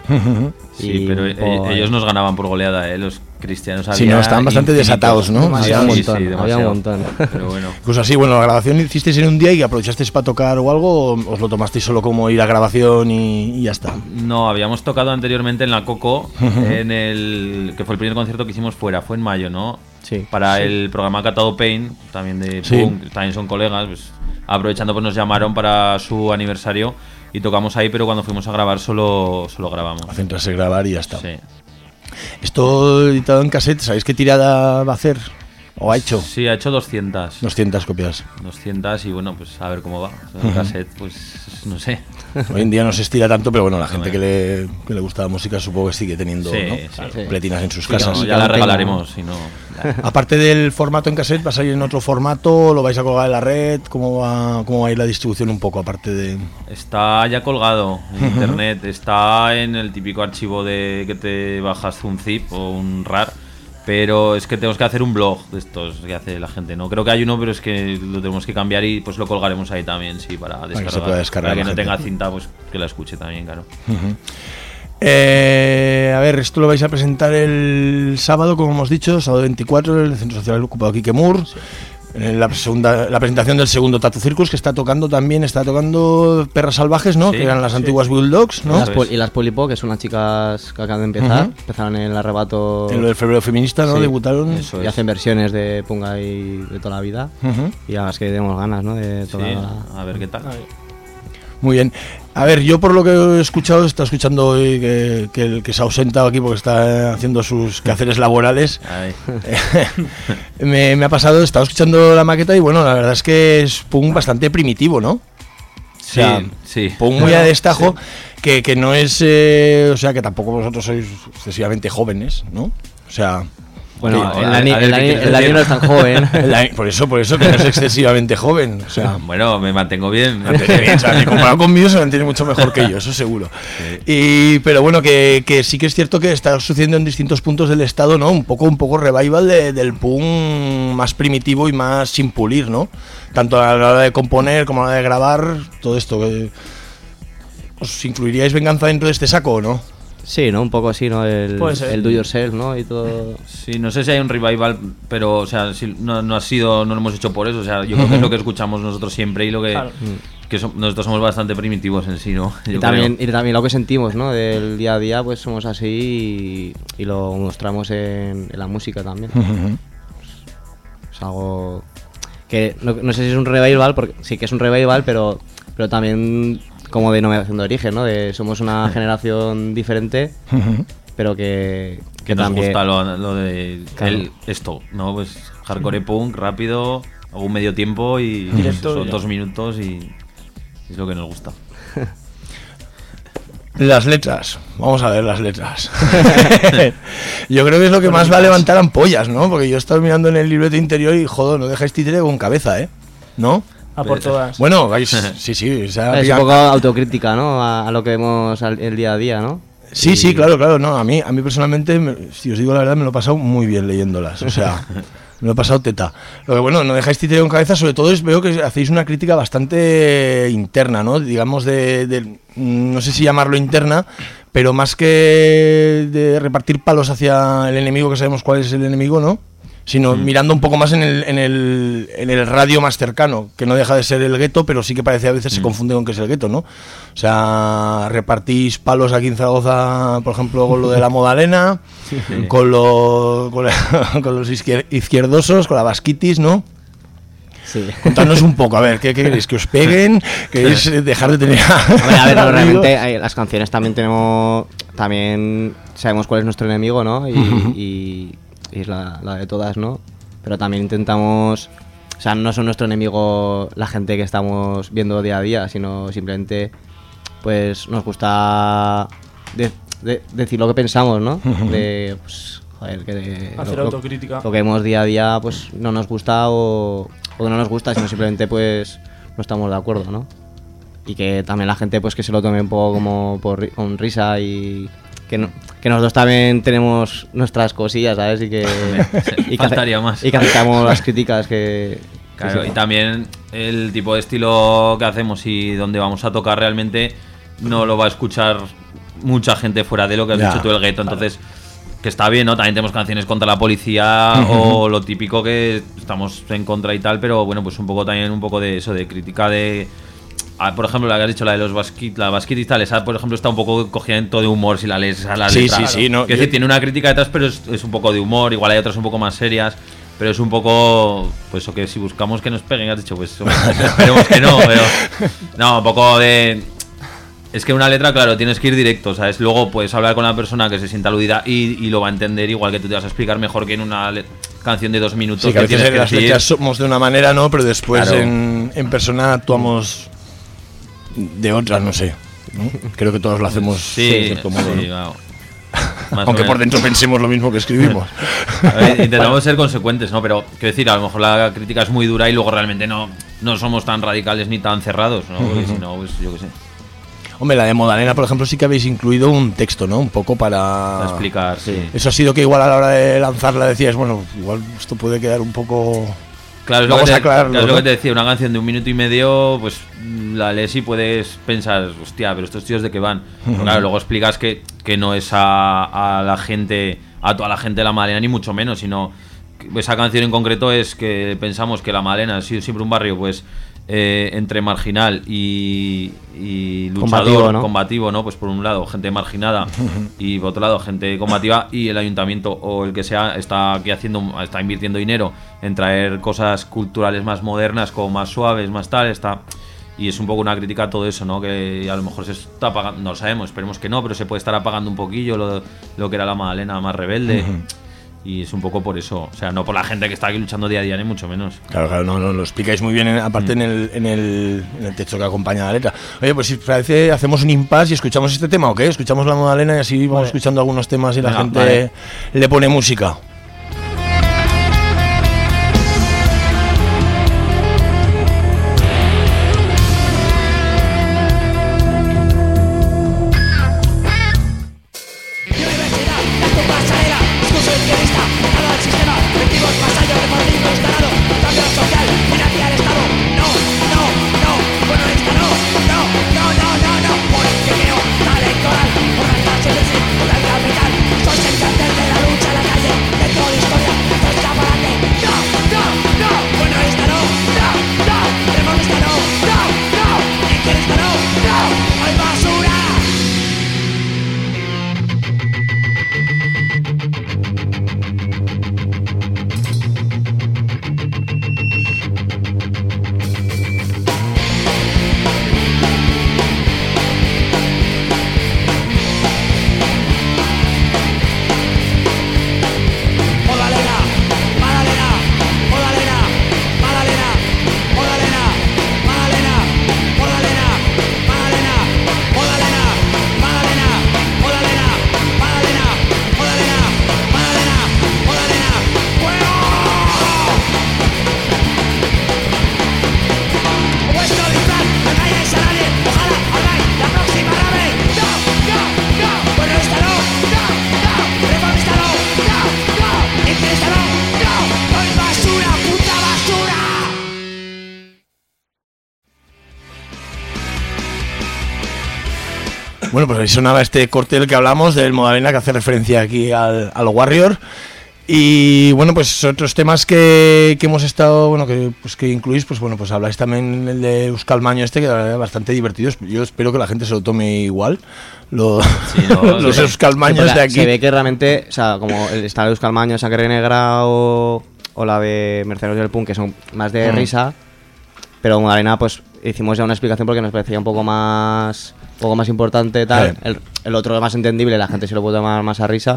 Sí, pero po- ellos nos ganaban por goleada, ¿eh? Los cristianos. Sí, no, estaban bastante infinitos. Desatados, ¿no? Había un montón, sí, sí, había un montón. Pero bueno. Pues así, bueno, la grabación hicisteis en un día y aprovechasteis para tocar o algo, o os lo tomasteis solo como ir a grabación y, y ya está. No, habíamos tocado anteriormente en la Coco, en el que fue el primer concierto que hicimos fuera, fue en mayo, ¿no? Sí. Para sí. el programa Catado Pain, también de sí. Punk, también son colegas, pues aprovechando pues nos llamaron para su aniversario y tocamos ahí, pero cuando fuimos a grabar solo, solo grabamos. A centrarse a grabar y ya está. Sí. Esto editado en cassette, ¿sabéis qué tirada va a hacer? ¿O ha hecho? Sí, ha hecho doscientas. doscientas copias. doscientas y bueno, pues a ver cómo va. O sea, el cassette, pues no sé. Hoy en día no se estira tanto, pero bueno, la gente que le, que le gusta la música supongo que sigue teniendo sí, ¿no? sí. pletinas en sus sí, casas. No, ya la regalaremos, si no... Aparte del formato en cassette, ¿vas a ir en otro formato? ¿Lo vais a colgar en la red? ¿Cómo va, cómo va a ir la distribución un poco, aparte de...? Está ya colgado en internet, está en el típico archivo de que te bajas un zip o un rar, pero es que tenemos que hacer un blog de estos que hace la gente, ¿no? Creo que hay uno, pero es que lo tenemos que cambiar y pues lo colgaremos ahí también, sí, para descargar. Para que se pueda descargar. Para que no gente. tenga cinta, pues que la escuche también, claro. Uh-huh. Eh, a ver, esto lo vais a presentar el sábado, como hemos dicho, sábado veinticuatro, en el Centro Social Ocupado Quique Mur. Sí. En la, segunda, la presentación del segundo Tattoo Circus, que está tocando también, está tocando Perras Salvajes, ¿no? Sí, que eran las sí. antiguas Bulldogs, ¿no? Y las, pol- y las Polipo, que son unas chicas que acaban de empezar, uh-huh. empezaron en el arrebato... En lo del febrero feminista, ¿no? Sí, debutaron. Eso y es. Hacen versiones de Punga y de toda la vida. Uh-huh. Y a las que tenemos ganas, ¿no? De tocar sí, la... a ver qué tal. Muy bien. A ver, yo por lo que he escuchado, está escuchando hoy que, que el que se ha ausentado aquí porque está haciendo sus quehaceres laborales. me, me ha pasado, he estado escuchando la maqueta y bueno, la verdad es que es punk bastante primitivo, ¿no? Sí, o sea, sí. Punk muy a destajo, sí. que, que no es, eh, o sea, que tampoco vosotros sois excesivamente jóvenes, ¿no? O sea... Bueno, el Dani, el Dani, el Dani no es tan joven. Dani, por eso, por eso que no es excesivamente joven. O sea, bueno, me mantengo bien. Me mantengo bien, o sea, si comparado conmigo se mantiene mucho mejor que yo, eso seguro. Sí. Y, pero bueno, que, que sí que es cierto que está sucediendo en distintos puntos del estado, ¿no? Un poco, un poco revival de, del punk más primitivo y más sin pulir, ¿no? Tanto a la hora de componer como a la hora de grabar, todo esto. ¿Os incluiríais Venganza dentro de este saco o no? Sí, ¿no? Un poco así, ¿no? El, el do yourself, ¿no? Y todo. Sí, no sé si hay un revival, pero, o sea, si no, no ha sido, no lo hemos hecho por eso. O sea, yo creo que es lo que escuchamos nosotros siempre y lo que. Claro. Que so, nosotros somos bastante primitivos en sí, ¿no? Yo y, también, y también lo que sentimos, ¿no? Del día a día, pues somos así y, y lo mostramos en, en la música también. Uh-huh. Es algo. Que no, no sé si es un revival, porque sí que es un revival, pero, pero también. Como denominación de origen, ¿no? De, somos una generación diferente, uh-huh. pero que, que, que nos también... gusta lo, lo de claro. el, esto, ¿no? Pues hardcore punk, rápido, hago un medio tiempo y Directo, son ya. dos minutos y es lo que nos gusta. Las letras, vamos a ver las letras. Yo creo que es lo que más va a levantar ampollas, ¿no? Porque yo he estado mirando en el libreto interior y, joder, no dejáis títere con cabeza, ¿eh? ¿No? A por todas. Bueno, vais, sí, sí. O sea, Es ya- un poco autocrítica, ¿no? A, a lo que vemos al, el día a día, ¿no? Sí, Y- sí, claro, claro. No, a mí, a mí personalmente, me- si os digo la verdad, me lo he pasado muy bien leyéndolas. O sea, me lo he pasado teta. Lo que bueno, no dejáis títere con cabeza, sobre todo es veo que hacéis una crítica bastante interna, ¿no? Digamos de, de- no sé si llamarlo interna, pero más que de repartir palos hacia el enemigo, que sabemos cuál es el enemigo, ¿no? Sino Mm. mirando un poco más en el, en, el, en el radio más cercano, que no deja de ser el gueto, pero sí que parece a veces se Mm. confunde con que es el gueto, ¿no? O sea, repartís palos aquí en Zaragoza, por ejemplo, con lo de la Modalena, Sí. con, lo, con, la- con los izquier- izquierdosos, con la vasquitis, ¿no? Sí. Contadnos un poco, a ver, ¿qué, qué queréis? ¿Que os peguen? ¿Queréis eh, dejar de tener Hombre, a ver, no, amigos? realmente eh, las canciones también tenemos, también sabemos cuál es nuestro enemigo, ¿no? Y, Ujú. y- y es la, la de todas, ¿no? Pero también intentamos, o sea, no son nuestro enemigo la gente que estamos viendo día a día, sino simplemente, pues, nos gusta de- de- decir lo que pensamos, ¿no? Ujú. De, pues, joder, que Hacer lo, lo- autocrítica. lo que vemos día a día, pues, no nos gusta o, o no nos gusta, sino simplemente, pues, no estamos de acuerdo, ¿no? Y que también la gente pues que se lo tome un poco como por, ri- con risa y que, no- que nosotros también tenemos nuestras cosillas, ¿sabes? Y que, y que, Faltaría más. y que aceptamos las críticas que... que Claro, sí. y también el tipo de estilo que hacemos y donde vamos a tocar realmente no lo va a escuchar mucha gente fuera de lo que has Ya, dicho tú, el gueto. Entonces, que está bien, ¿no? También tenemos canciones contra la policía o lo típico que estamos en contra y tal, pero bueno, pues un poco también un poco de eso, de crítica de... ah, por ejemplo, la que has dicho, la de los basquit, la basquit y tal, esa por ejemplo está un poco cogida en todo de humor si la lees a la Sí, letra. sí, sí, no, Es yo- decir, tiene una crítica detrás, pero es, es un poco de humor, igual hay otras un poco más serias. Pero es un poco, pues o que si buscamos que nos peguen, has dicho, pues hombre, esperemos que no, pero no, un poco de... Es que una letra, claro, tienes que ir directo, ¿sabes? Luego puedes hablar con la persona que se sienta aludida y, y lo va a entender igual que tú te vas a explicar mejor que en una le- canción de dos minutos. Sí, que a veces tienes en las decir. letras somos de una manera, ¿no? Pero después Claro. en, en persona actuamos de otra, no sé. ¿no? Creo que todos lo hacemos Sí, de cierto modo. sí, ¿no? claro. Más o Aunque por menos. dentro pensemos lo mismo que escribimos. A ver, intentamos ser consecuentes, ¿no? Pero, quiero decir, a lo mejor la crítica es muy dura y luego realmente no, no somos tan radicales ni tan cerrados, ¿no? Porque si no, pues yo qué sé. Hombre, la de Modalena, por ejemplo, sí que habéis incluido un texto, ¿no? Un poco para... Para explicar, sí. Eso ha sido que igual a la hora de lanzarla decías, bueno, igual esto puede quedar un poco... Claro, es lo, Vamos que a te, aclararlo, claro, es lo ¿no? que te decía, una canción de un minuto y medio, pues la lees y puedes pensar, hostia, pero estos tíos de qué van. Pero claro, luego explicas que, que no es a, a la gente, a toda la gente de la Malena, ni mucho menos, sino que esa canción en concreto es que pensamos que la Malena ha sido siempre un barrio, pues, eh, entre marginal y, y luchador, Combativo, ¿no? combativo, ¿no? Pues por un lado, gente marginada y por otro lado, gente combativa, y el ayuntamiento o el que sea está aquí haciendo, está invirtiendo dinero en traer cosas culturales más modernas, como más suaves, más tal, está. Y es un poco una crítica a todo eso, ¿no? Que a lo mejor se está apagando, no lo sabemos, esperemos que no, pero se puede estar apagando un poquillo lo, lo que era la Magdalena más rebelde. Y es un poco por eso, o sea, no por la gente que está aquí luchando día a día, ni mucho menos. Claro, claro, no, no, lo explicáis muy bien, en- aparte en, el, en, el, en el texto que acompaña la letra. Oye, pues si os parece, hacemos un impasse y escuchamos este tema, ¿o qué? Escuchamos la Modalena y así vamos Vale. escuchando algunos temas y la Venga, gente vale. le pone música. Universidad, tanto pasarela, discurso izquierdista, dado al sistema, efectivos vasallos de mordido instalado, cambio social, financia el Estado, no, no, no, bueno esta no, no, no, no, no, no, politiqueo, electoral, organizarse de sí, total capital, sois el cartel de la lucha en la calle, de Bueno, pues ahí sonaba este corte del que hablamos, del Modalena, que hace referencia aquí al, al Warrior. Y bueno, pues otros temas que, que hemos estado, bueno, que pues que incluís, pues bueno, pues habláis también el de Euskal Maño este, que la verdad bastante divertido. Yo espero que la gente se lo tome igual, lo, sí, no, los Euskal Maños sí, de aquí. Se ve que realmente, o sea, como está el Euskal Maño, Sangre Negra o, o la de Mercenarios del Punk, que son más de mm. risa, pero Modalena, pues hicimos ya una explicación porque nos parecía un poco más, un poco más importante, tal. Sí. El, el otro es más entendible, la gente se lo puede tomar más a risa.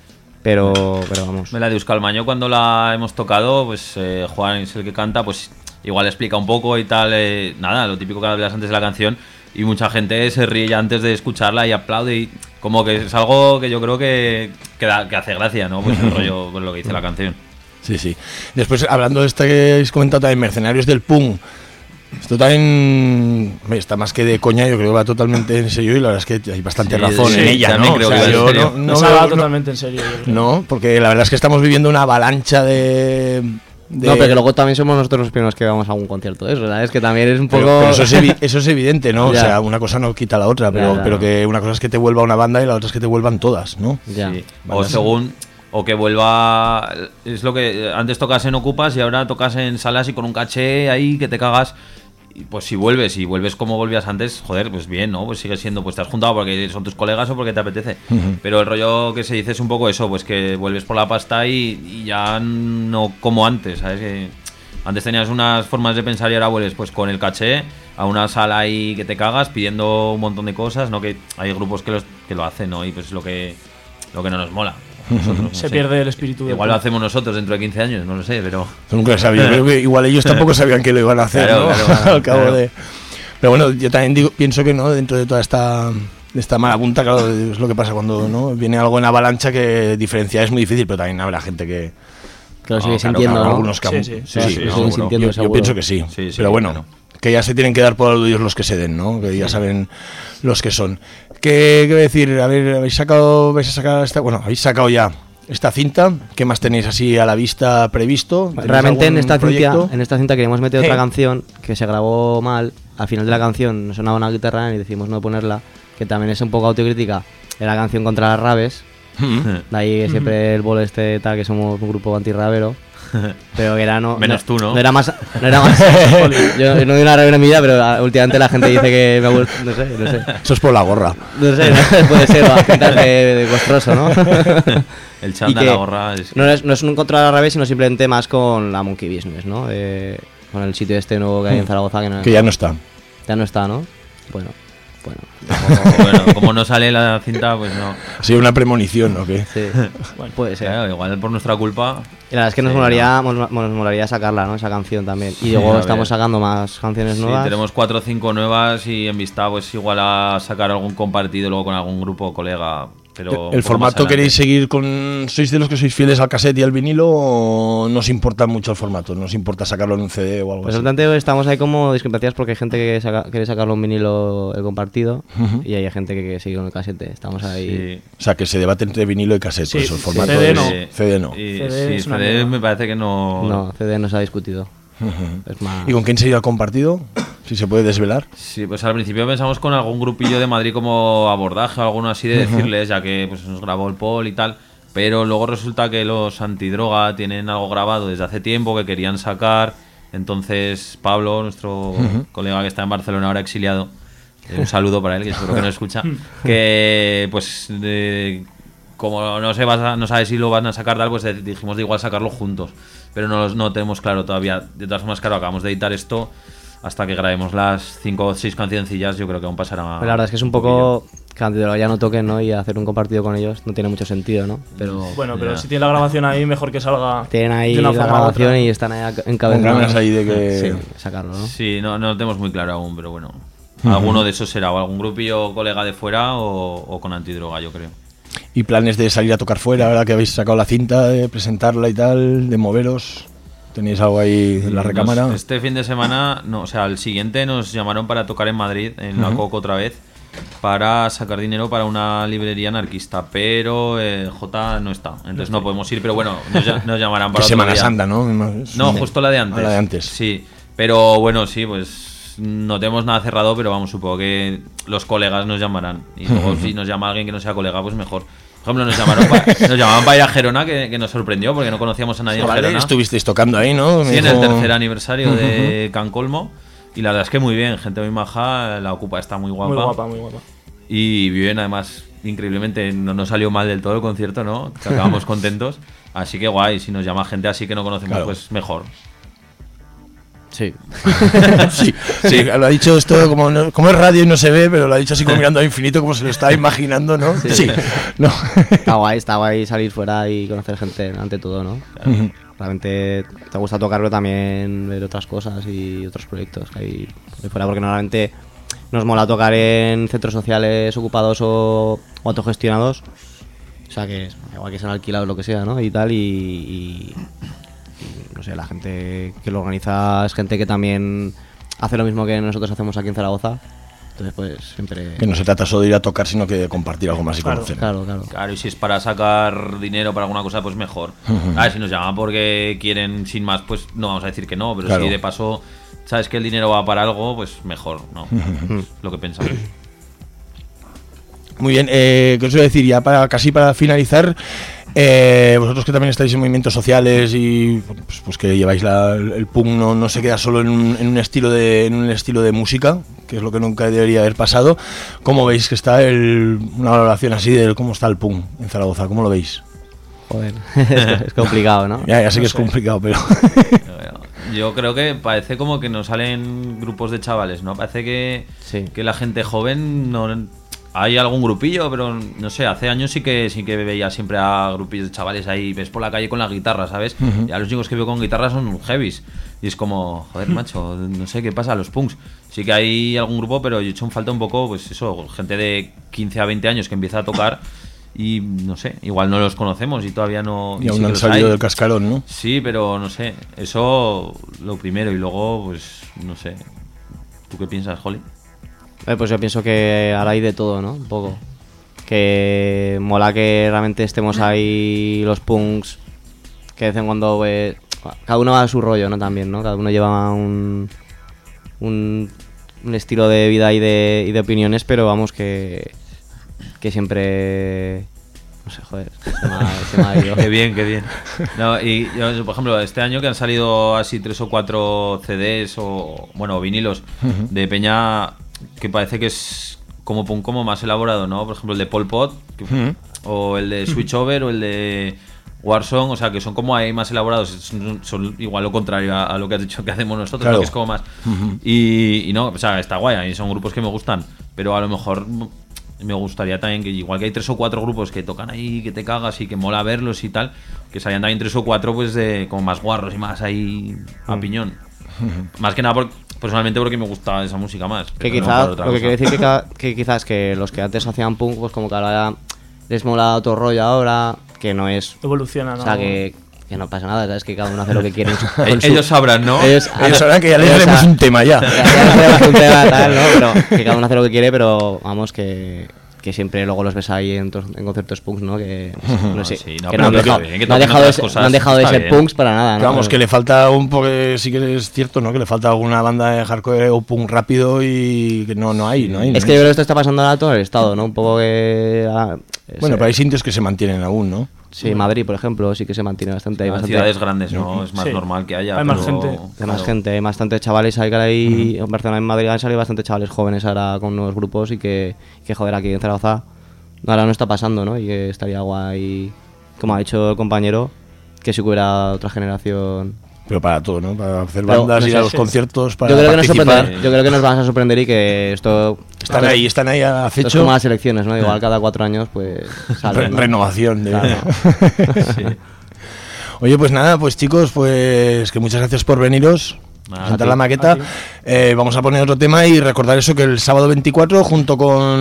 Pero, pero vamos. La de Euskal Maño, cuando la hemos tocado, pues eh, Juan es el que canta, pues igual explica un poco y tal, eh, nada, lo típico que hablas antes de la canción, y mucha gente se ríe ya antes de escucharla y aplaude, y como que es algo que yo creo que, que, da, que hace gracia, ¿no? Pues el rollo, pues lo que dice la canción. Sí, sí. Después, hablando de esto que habéis comentado también, Mercenarios del Punk, esto también está más que de coña, yo creo que va totalmente en serio y la verdad es que hay bastante sí, razón sí, en ella, ¿no? Creo o sea, que yo no, no va no, totalmente en serio. No, porque la verdad es que estamos viviendo una avalancha de... de... No, pero que luego también somos nosotros los primeros que vamos a un concierto, ¿eh? ¿Verdad? Es que también es un poco... Pero, pero eso, es evi- eso es evidente, ¿no? O sea, una cosa no quita la otra, pero, ya, ya. pero que una cosa es que te vuelva una banda y la otra es que te vuelvan todas, ¿no? Ya. Sí. O según... O que vuelva... Es lo que antes tocas en Ocupas y ahora tocas en salas y con un caché ahí que te cagas... Y pues si vuelves y vuelves como volvías antes, joder, pues bien, ¿no? Pues sigue siendo, pues te has juntado porque son tus colegas o porque te apetece. Uh-huh. Pero el rollo que se dice es un poco eso, pues que vuelves por la pasta y, y ya no como antes, ¿sabes? Que antes tenías unas formas de pensar y ahora vuelves pues con el caché a una sala ahí que te cagas pidiendo un montón de cosas, ¿no? Que hay grupos que, los, que lo hacen, ¿no? Y pues lo que, lo que no nos mola. Nosotros, no se sé. pierde el espíritu. Igual lo hacemos nosotros dentro de quince años, no lo sé, pero... Nunca lo sabía, creo que igual ellos tampoco sabían que lo iban a hacer, claro, ¿no? Claro, claro, al cabo claro. de... Pero bueno, yo también digo, pienso que no, dentro de toda esta, esta mala punta, claro, es lo que pasa cuando no viene algo en avalancha que diferenciar es muy difícil, pero también habrá gente que... Que lo sigue no, sintiendo, claro, ¿no? Algunos que sí, sí, sí, sí, sí, sí, no, sí, bueno, sintiendo, yo, yo pienso que sí, sí, sí pero bueno... Claro. Que ya se tienen que dar por aludidos los que se den, ¿no? Que ya saben los que son. ¿Qué, qué voy a decir? A ver, habéis sacado, vais a sacar esta, bueno, habéis sacado ya esta cinta. ¿Qué más tenéis así a la vista previsto? Realmente en esta cinta, en esta cinta queríamos meter otra canción que se grabó mal. Al final de la canción no sonaba una guitarra y decidimos no ponerla, que también es un poco autocrítica. Era la canción contra las raves. De ahí siempre el bolo este tal, que somos un grupo antirrabero. Pero que era no menos no, tú, ¿no? No era más, no era más yo, yo no doy una revela en mi vida, pero últimamente la gente dice que me gusta, no sé, no sé. Eso es por la gorra. No sé, no, puede ser, va, pintas de, de costroso, ¿no? El chat de la gorra es... No es, no es un contra la revés, sino simplemente más con la Monkey Business, ¿no? De, con el sitio este nuevo que hay en Zaragoza. Que, no, que ya no está. Ya no está, ¿no? Bueno. Bueno. Como, bueno, como no sale la cinta, pues no. ¿Ha sido una premonición o qué? Sí, bueno, puede ser. Claro, igual por nuestra culpa. Y la verdad es que nos, sí, molaría, no. nos, nos molaría sacarla, ¿no? Esa canción también. Y luego sí, estamos sacando más canciones sí, nuevas. Tenemos cuatro o cinco nuevas y en vista, pues igual a sacar algún compartido luego con algún grupo o colega. Pero ¿El formato queréis seguir con...? ¿Sois de los que sois fieles al cassette y al vinilo o no os importa mucho el formato? ¿No os importa sacarlo en un C D o algo pues así? Pues estamos ahí como discrepancias porque hay gente que saca, quiere sacarlo en vinilo el compartido uh-huh. y hay gente que, que sigue con el cassette. Estamos ahí... Sí. O sea, que se debate entre vinilo y cassette. Sí, pues el formato C D no. Es... C D no. Y, C D sí, C D me parece que no... No, C D no se ha discutido. Uh-huh. Es más... ¿Y con quién sería el compartido? Si se puede desvelar. Sí, pues al principio pensamos con algún grupillo de Madrid como Abordaje o alguno así de decirles, ya que pues nos grabó el Paul y tal, pero luego resulta que los Antidroga tienen algo grabado desde hace tiempo que querían sacar, entonces Pablo, nuestro uh-huh. colega que está en Barcelona ahora exiliado, eh, un saludo para él, que seguro que no escucha, que pues de, como no se va a, no sabe si lo van a sacar tal, pues dijimos de igual sacarlo juntos, pero no, no tenemos claro todavía. De todas formas, claro, acabamos de editar esto. Hasta que grabemos las cinco o seis cancioncillas, yo creo que aún pasará. Pero la verdad es que es un poco que Antidroga ya no toquen, ¿no? Y hacer un compartido con ellos no tiene mucho sentido, ¿no? Pero bueno, pero ya. Si tiene la grabación ahí, mejor que salga. Tienen ahí la grabación y están ahí encabezados. ahí de que sí, sacarlo, ¿no? Sí, no, no lo tenemos muy claro aún, pero bueno. Uh-huh. Alguno de esos será, o algún grupillo o colega de fuera o, o con Antidroga, yo creo. ¿Y planes de salir a tocar fuera, ahora que habéis sacado la cinta, de presentarla y tal, de moveros? ¿Tenéis algo ahí en la recámara? Nos, este fin de semana, no, o sea, el siguiente nos llamaron para tocar en Madrid, en uh-huh. la Coco otra vez, para sacar dinero para una librería anarquista, pero eh, J no está, entonces no podemos ir, pero bueno, nos, nos llamarán para otro Semana día. Santa, ¿no? No, justo la de antes. Ah, la de antes. Sí, pero bueno, sí, pues pues no tenemos nada cerrado, pero vamos, supongo que los colegas nos llamarán. Y luego si nos llama alguien que no sea colega, pues mejor. Por ejemplo, nos llamaron pa, nos llamaban para ir a Gerona, que, que nos sorprendió porque no conocíamos a nadie en Vale, Gerona. estuvisteis tocando ahí, ¿no? Sí, en el tercer aniversario de Can Colmo. Y la verdad es que muy bien, gente muy maja, la Ocupa está muy guapa. Muy guapa, muy guapa. Y bien, además, increíblemente, no nos salió mal del todo el concierto, ¿no? Que acabamos contentos. Así que guay, si nos llama gente así que no conocemos, Claro. pues mejor. Sí. sí, sí, lo ha dicho esto como, no- como es radio y no se ve, pero lo ha dicho así como mirando al infinito, como se lo está imaginando, ¿no? Sí. Sí, no. Está guay, está guay salir fuera y conocer gente ante todo, ¿no? Ujú. Realmente te gusta tocar, pero también ver otras cosas y otros proyectos que hay ahí fuera, porque normalmente nos mola tocar en centros sociales ocupados o, o autogestionados, o sea que es igual que sean alquilados lo que sea, ¿no? Y tal, y, y- y, no sé, la gente que lo organiza es gente que también hace lo mismo que nosotros hacemos aquí en Zaragoza, entonces pues siempre... Que no se trata solo de ir a tocar, sino que de compartir algo más y Claro, conocer. claro, claro. Claro, y si es para sacar dinero para alguna cosa, pues mejor. Ujú. A ver, si nos llaman porque quieren sin más, pues no vamos a decir que no, pero Claro. si de paso sabes que el dinero va para algo, pues mejor, ¿no? Ujú. Lo que pensamos. Muy bien, eh, ¿qué os voy a decir? Ya para, casi para finalizar, eh, vosotros que también estáis en movimientos sociales y pues, pues que lleváis la- el punk, no, no se queda solo en un, en un estilo de, en un estilo de música, que es lo que nunca debería haber pasado. ¿Cómo veis que está el, una valoración así de cómo está el punk en Zaragoza? ¿Cómo lo veis? Joder, es, es complicado, ¿no? Ya, ya sé No que es sé. complicado, pero... Yo creo que parece como que nos salen grupos de chavales, ¿no? Parece que, que la gente joven no... Hay algún grupillo, pero no sé, hace años sí que sí que veía siempre a grupillos de chavales ahí, ves por la calle con la guitarra, ¿sabes? Ujú. Y a los chicos que veo con guitarra son heavies. Y es como, joder, macho, no sé qué pasa a los punks. Sí que hay algún grupo, pero yo he hecho en falta un poco, pues eso, gente de quince a veinte años que empieza a tocar y no sé, igual no los conocemos y todavía no... Y aún sí no que han los salido hay. del cascarón, ¿no? Sí, pero no sé, eso lo primero y luego, pues, no sé. ¿Tú qué piensas, Holly? Eh, pues yo pienso que ahora hay de todo, ¿no? Un poco. Que mola que realmente estemos ahí los punks, que de vez en cuando, pues, cada uno va a su rollo, ¿no? También, ¿no? Cada uno lleva un, un, un estilo de vida y de, y de opiniones, pero vamos que, que siempre... No sé, joder, se me ha, se me ha ido. Qué bien, qué bien. No, y yo, por ejemplo, este año que han salido así tres o cuatro C Ds o, bueno, vinilos Ujú. de peña que parece que es como punk como más elaborado, ¿no? Por ejemplo, el de Pol Pot que- Ujú. o el de Switchover o el de Warsong, o sea, que son como ahí más elaborados, son, son igual lo contrario a, a lo que has dicho que hacemos nosotros, Claro. ¿no? Que es como más... Ujú. Y, y no, o sea, está guay, y son grupos que me gustan, pero a lo mejor me gustaría también que, igual que hay tres o cuatro grupos que tocan ahí, que te cagas y que mola verlos y tal, que salían también tres o cuatro, pues, de como más guarros y más ahí a piñón. Más que nada, por, personalmente, porque me gusta esa música más. Que pero no quizás, por otra lo que cosa. quiere decir que, ca- que quizás que los que antes hacían punk, pues como que ahora les mola otro rollo ahora, que no es... Evoluciona, ¿no? O sea, que, que no pasa nada, ¿sabes? Que cada uno hace lo que quiere. con Eh, ellos sabrán, ¿no? Ellos, Ellos sabrán que ya les ellos haremos sa- un tema ya. Ya, ya les haremos un tema tal, ¿no? Pero que cada uno hace lo que quiere, pero vamos, que, que siempre luego los ves ahí en, otros- en conciertos punks, ¿no? Que no, No, sé, sí, no, que pero no han que dejado, bien, que no han toquen dejado otras de, cosas, no han dejado de está ser bien. punks para nada, ¿no? Pero vamos, que le falta un poco, sí que es cierto, ¿no? Que le falta alguna banda de hardcore o punk rápido y que no, no hay, no hay. Es ¿no? que yo creo que esto está pasando ahora a todo el estado, ¿no? Un poco que... ah, Bueno, se- pero hay sitios que se mantienen aún, ¿no? Sí, Madrid, por ejemplo, sí que se mantiene bastante. Hay En bastante ciudades grandes, ¿no? Es más Sí. normal que haya. Hay más pero- gente. Hay más claro. gente, hay bastante chavales ahí que hay en Barcelona, en Madrid han salido bastante chavales jóvenes ahora con nuevos grupos y que, que joder, aquí en Zaragoza ahora no está pasando, ¿no? Y que estaría guay, como ha dicho el compañero, que si hubiera otra generación. Pero para todo, ¿no? Para hacer Pero, bandas, no ir sé, a los sí. conciertos, para yo creo que nos participar. sorprender- yo creo que nos van a sorprender y que esto Están esto- ahí, están ahí a esto es acecho. como las elecciones, ¿no? Igual cada cuatro años pues salen, Re- ¿no? Renovación. De... Claro. Sí. Oye, pues nada, pues chicos, pues que muchas gracias por veniros. Nada, Presentar a la ti. maqueta. A ti. Eh, vamos a poner otro tema y recordar eso que el sábado veinticuatro, junto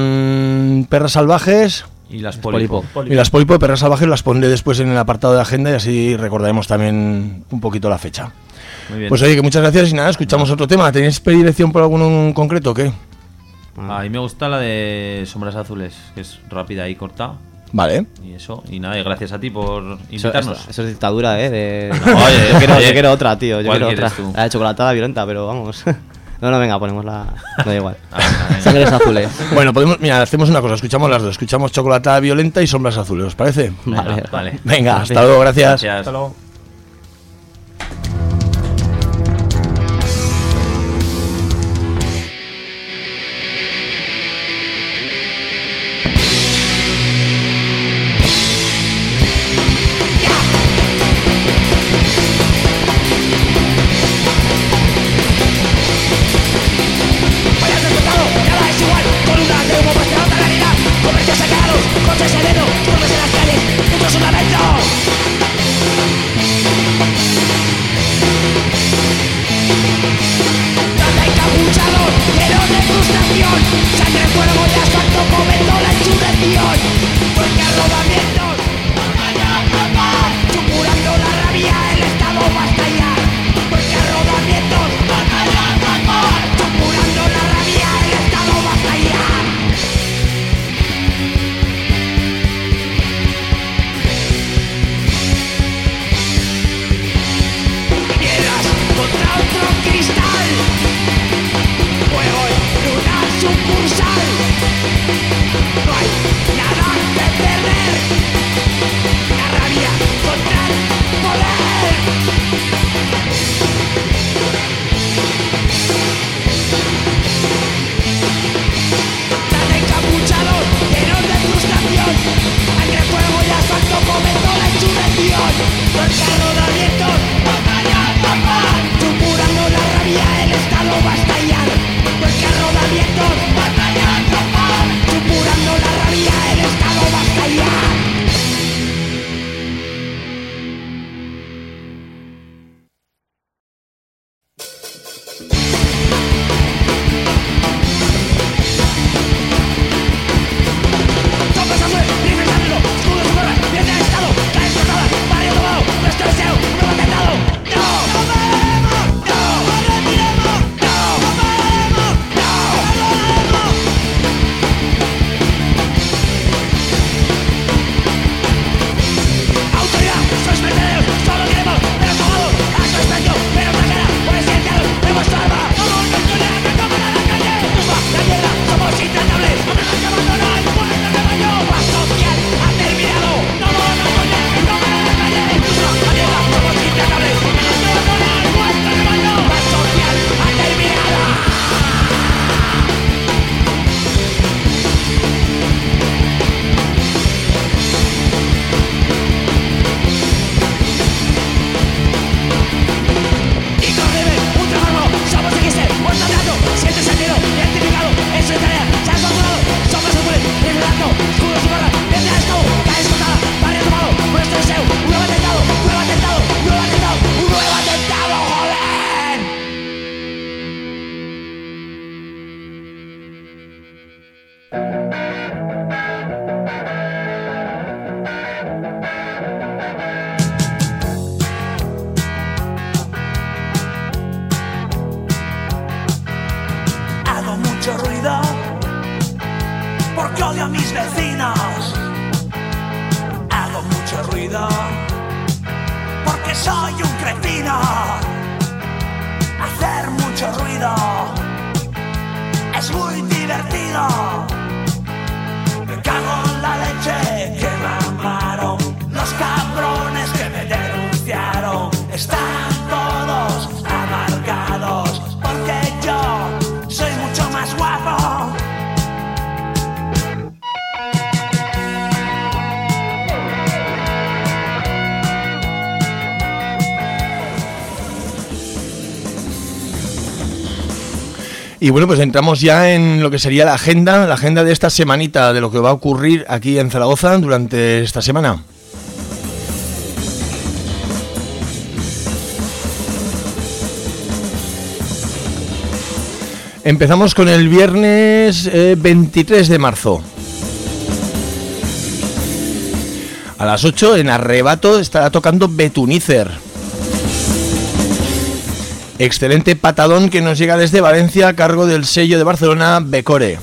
con Perras Salvajes Y las Pólipo. Pólipo. y las Pólipo de Perras Salvajes, las pondré después en el apartado de agenda y así recordaremos también un poquito la fecha. Muy bien. Pues oye, que muchas gracias y nada, escuchamos otro tema. ¿Tenéis predilección por alguno en concreto o qué? A mí me gusta la de Sombras Azules, que es rápida y corta. Vale. Y eso, y nada, y gracias a ti por Eso, invitarnos. eso- eso es dictadura, ¿eh? De... Oye, yo, quiero, oye, yo quiero otra, tío. Yo ¿cuál quiero quieres otra. tú? La de chocolatada violenta, pero vamos. No, no, venga, ponemos la... No da igual. Sangres azules. Bueno, podemos, mira, hacemos una cosa, escuchamos las dos. Escuchamos Chocolatada Violenta y Sombras Azules, ¿os parece? Vale, vale. Venga, hasta luego, gracias. Gracias. Hasta luego. Vayas despertado, nada es igual. Columnas de humo, vuestra otra realidad. Comercios saqueados, coches de dedo, turbes en las calles, muchos fundamentos. Tanta encapuchados, llenos de frustración. Sangre, fuego y asfalto, comenzó la insurrección. Porque rodamientos, supurando la rabia, el Estado va a estallar. Porque rodamientos, supurando la rabia, el Estado va a estallar. Piedras contra otro cristal, fuego en una sucursal. No hay nada que perder, la rabia contra el poder. Tan encapuchados, llenos de frustración. Sangre, fuego y asfalto, comenzó la insurrección. Porque rodamientos, supurando la rabia, el Estado va a estallar. Porque rodamientos, supurando la rabia, el Estado va a estallar. Sombras azules, rifles de ángulo, escudos de guerra, bien de Estado, caen cortadas, barrio tomado, nuestro deseo, un nuevo atentado. ¡No! ¡No pararemos! ¡No! ¡No retiremos! ¡No! ¡No pararemos! ¡No! ¡No pararemos! Autoridad, sois mercenarios, solo queremos veros tomados, a su expendio, veros la cara, presidenciados de vuestra arma. Somos los colegas que toman a la calle, tumba, la tierra, somos intratables, hombres que abandonan, mueren de rebaño. Paz social ha terminado, no los colegas que toman a la calle, tumba, la tierra, somos intratables, hombres que abandonan, mueren de rebaño. Paz social ha terminado. Incorrible, un trabajo, somos X E, vuestro trato, siente sentido, identificado, en su tarea, se ha controlado, sombras azules, liderando, escudos y barras, bien de Estado, cae escotada, barrio tomado, nuestro deseo, un nuevo atentado, un nuevo atentado, un nuevo atentado, un nuevo atentado, joder. Hago mucho ruido porque odio a mis vecinos. Hago mucho ruido porque soy un cretino. Hacer mucho ruido es muy divertido. Me cago en la leche que me amaron. Los cabrones que me denunciaron están todos amargados porque yo soy mucho más guapo. Y bueno, pues entramos ya en lo que sería la agenda, la agenda de esta semanita, de lo que va a ocurrir aquí en Zaragoza durante esta semana. Empezamos con el viernes eh, veintitrés de marzo. A las ocho en Arrebato estará tocando Betunícer. Excelente patadón que nos llega desde Valencia a cargo del sello de Barcelona Becore.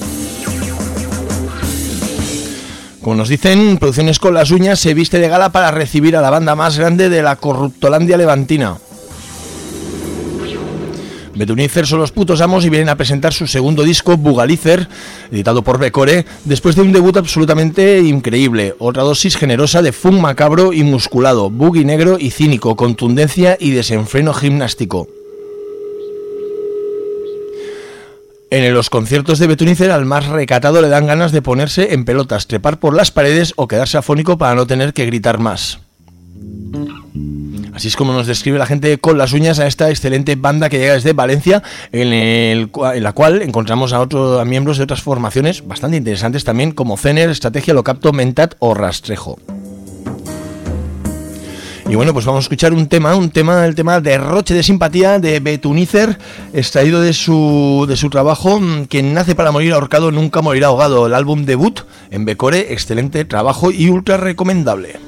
Como nos dicen, Producciones con las Uñas se viste de gala para recibir a la banda más grande de la corruptolandia levantina. Betunicer son los putos amos y vienen a presentar su segundo disco, Bugalizer, editado por Becore, después de un debut absolutamente increíble. Otra dosis generosa de funk macabro y musculado, boogie negro y cínico, contundencia y desenfreno gimnástico. En los conciertos de Betunicer al más recatado le dan ganas de ponerse en pelotas, trepar por las paredes o quedarse afónico para no tener que gritar más. Así es como nos describe la gente con las uñas a esta excelente banda que llega desde Valencia, en, el, en la cual encontramos a otros a miembros de otras formaciones bastante interesantes también, como Zener, Estrategia, Locapto, Mentat o Rastrejo. Y bueno, pues vamos a escuchar un tema, un tema, el tema Derroche de Simpatía de Betunicer, extraído de su, de su trabajo Quien nace para morir ahorcado nunca morirá ahogado, el álbum debut en Becore, excelente trabajo y ultra recomendable.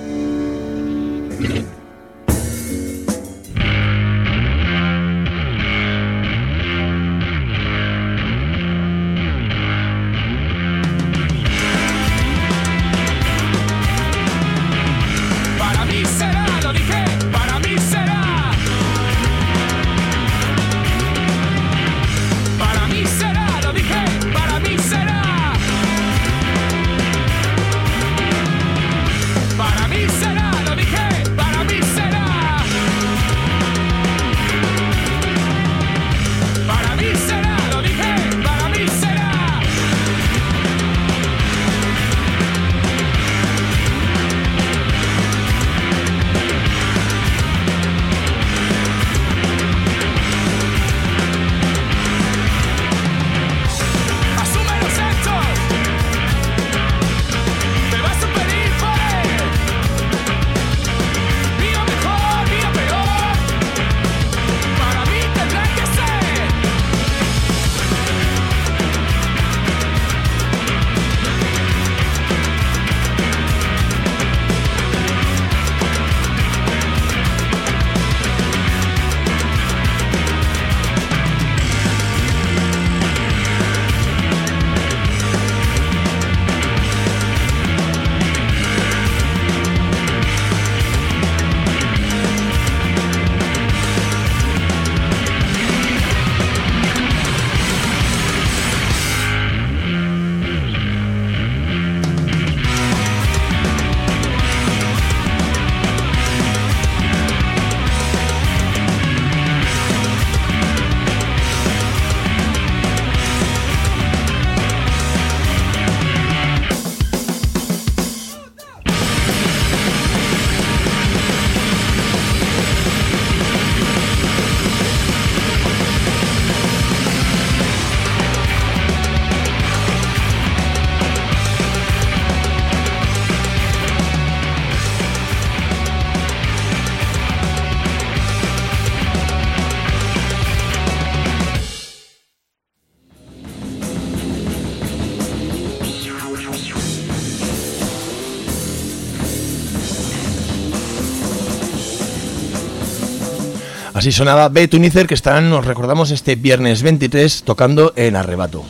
Así sonaba Betunicer, que estarán, nos recordamos, este viernes veintitrés tocando en Arrebato.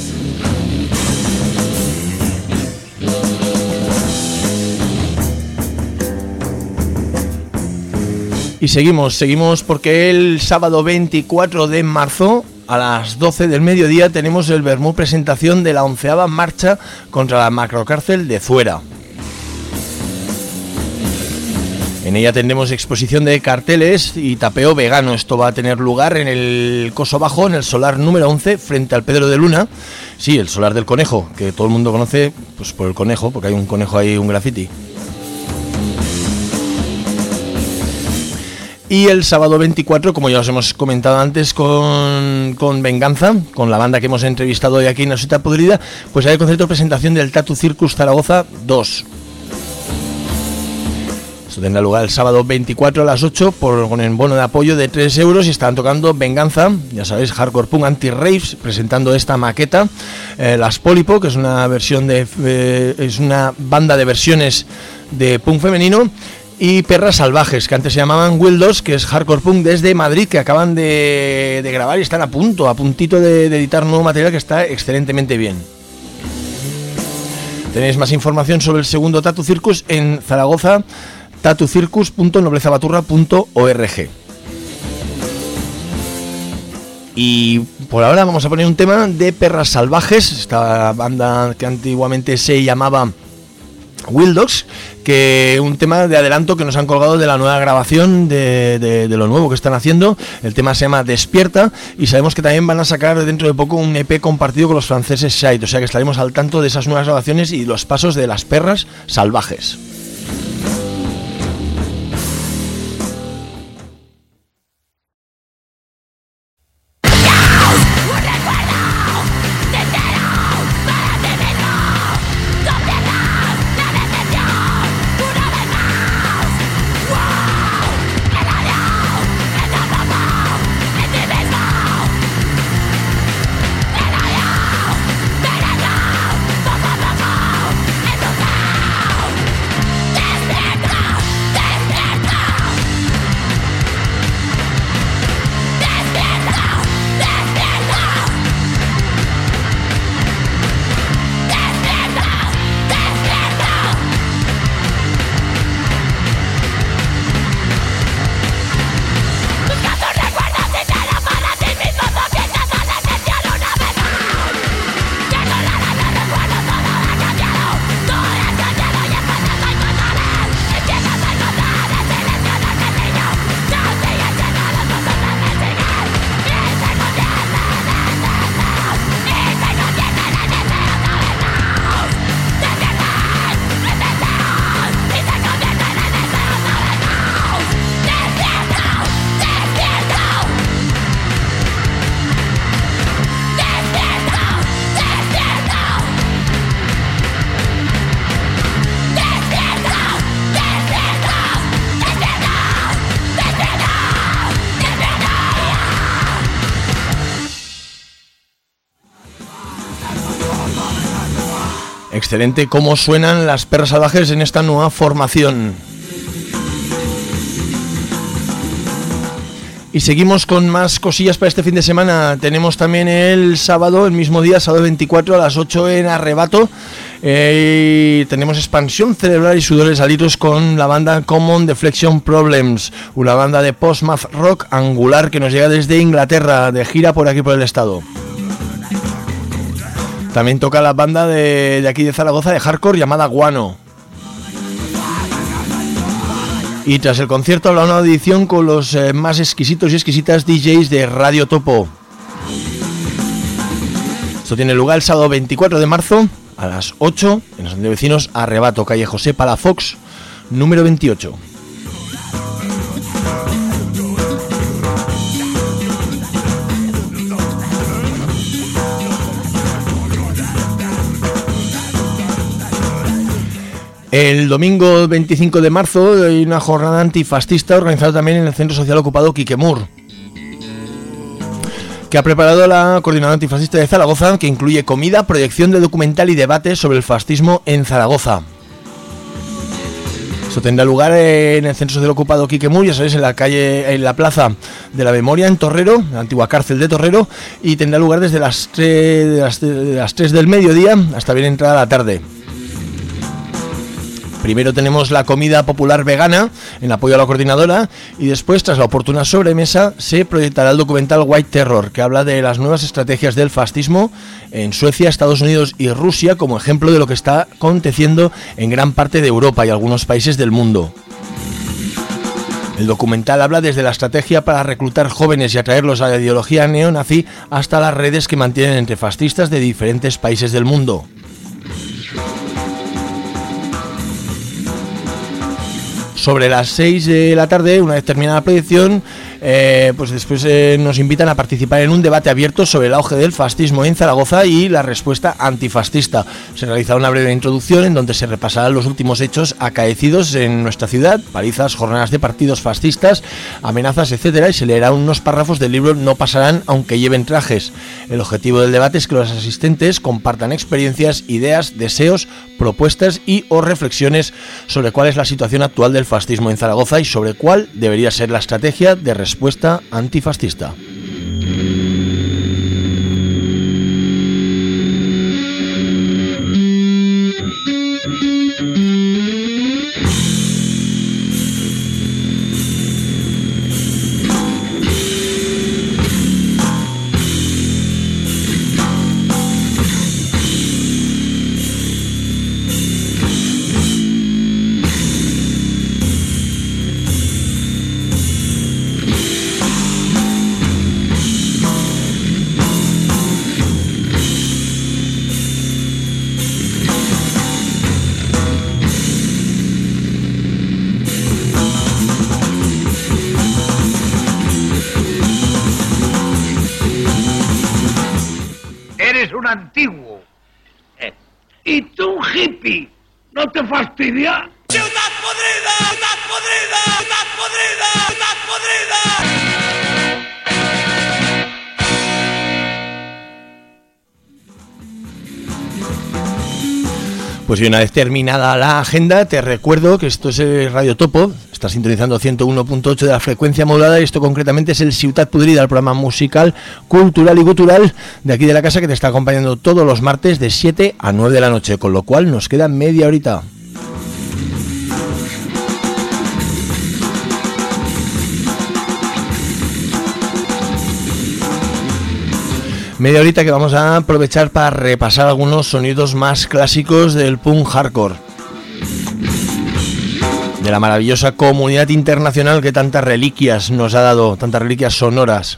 Y seguimos, seguimos porque el sábado veinticuatro de marzo a las doce del mediodía tenemos el Vermú presentación de la onceava marcha contra la macrocárcel de Zuera. En ella tendremos exposición de carteles y tapeo vegano. Esto va a tener lugar en el Coso Bajo, en el solar número once, frente al Pedro de Luna. Sí, el solar del conejo, que todo el mundo conoce pues por el conejo, porque hay un conejo ahí, un graffiti. Y el sábado veinticuatro, como ya os hemos comentado antes, con, con Venganza, con la banda que hemos entrevistado hoy aquí en La Sota Podrida, pues hay el concierto de presentación del Tattoo Circus Zaragoza dos. Esto tendrá lugar el sábado veinticuatro a las ocho por, con el bono de apoyo de tres euros y estarán tocando Venganza, ya sabéis, Hardcore Punk Anti-Raves, presentando esta maqueta, eh, Las Pólipo, que es una versión de eh, es una banda de versiones de punk femenino, y Perras Salvajes, que antes se llamaban Wildos, que es Hardcore Punk desde Madrid, que acaban de, de grabar y están a punto, a puntito de, de editar nuevo material que está excelentemente bien. Tenéis más información sobre el segundo Tattoo Circus en Zaragoza, tattoo circus punto noblezabaturra punto org. Y por ahora vamos a poner un tema de Perras Salvajes, esta banda que antiguamente se llamaba Wild Dogs, que un tema de adelanto que nos han colgado de la nueva grabación de, de, de lo nuevo que están haciendo. El tema se llama Despierta y sabemos que también van a sacar dentro de poco un E P compartido con los franceses Shite, o sea que estaremos al tanto de esas nuevas grabaciones y los pasos de las Perras Salvajes. Excelente cómo suenan las Perras Salvajes en esta nueva formación. Y seguimos con más cosillas para este fin de semana. Tenemos también el sábado, el mismo día, sábado veinticuatro a las ocho en Arrebato. Eh, tenemos expansión cerebral y sudores a litros con la banda Common Deflection Problems, una banda de post-math rock angular que nos llega desde Inglaterra, de gira por aquí por el estado. También toca la banda de, de aquí de Zaragoza de hardcore llamada Guano. Y tras el concierto habrá una audición con los eh, más exquisitos y exquisitas D Js de Radio Topo. Esto tiene lugar el sábado veinticuatro de marzo a las ocho en los vecinos Arrebato, calle José Palafox, número veintiocho. El domingo veinticinco de marzo hay una jornada antifascista organizada también en el Centro Social Ocupado Quiquemur, que ha preparado la Coordinadora Antifascista de Zaragoza, que incluye comida, proyección de documental y debate sobre el fascismo en Zaragoza. Esto tendrá lugar en el Centro Social Ocupado Quiquemur, ya sabéis, en la calle, en la Plaza de la Memoria, en Torrero, la antigua cárcel de Torrero, y tendrá lugar desde las tres, de las, de las tres del mediodía hasta bien entrada la tarde. Primero tenemos la comida popular vegana en apoyo a la coordinadora y después, tras la oportuna sobremesa, se proyectará el documental White Terror, que habla de las nuevas estrategias del fascismo en Suecia, Estados Unidos y Rusia como ejemplo de lo que está aconteciendo en gran parte de Europa y algunos países del mundo. El documental habla desde la estrategia para reclutar jóvenes y atraerlos a la ideología neonazi hasta las redes que mantienen entre fascistas de diferentes países del mundo. Sobre las seis de la tarde, una vez terminada la proyección, eh, pues después eh, nos invitan a participar en un debate abierto sobre el auge del fascismo en Zaragoza y la respuesta antifascista. Se realizará una breve introducción en donde se repasarán los últimos hechos acaecidos en nuestra ciudad, palizas, jornadas de partidos fascistas, amenazas, etcétera, y se leerán unos párrafos del libro No pasarán aunque lleven trajes. El objetivo del debate es que los asistentes compartan experiencias, ideas, deseos, propuestas y o reflexiones sobre cuál es la situación actual del fascismo en Zaragoza y sobre cuál debería ser la estrategia de respuesta antifascista. un antiguo. Eh. Y tú, hippie, ¿no te fastidia? ¡Ciudad podrida! ¡Ciudad podrida! ¡Ciudad podrida! ¡Ciudad podrida! Pues y una vez terminada la agenda, te recuerdo que esto es Radio Topo, está sintonizando ciento uno punto ocho de la frecuencia modulada y esto concretamente es el Ciutat Podrida, el programa musical, cultural y gutural de aquí de la casa que te está acompañando todos los martes de siete a nueve de la noche, con lo cual nos queda media horita. Media horita que vamos a aprovechar para repasar algunos sonidos más clásicos del punk hardcore. De la maravillosa comunidad internacional que tantas reliquias nos ha dado, tantas reliquias sonoras.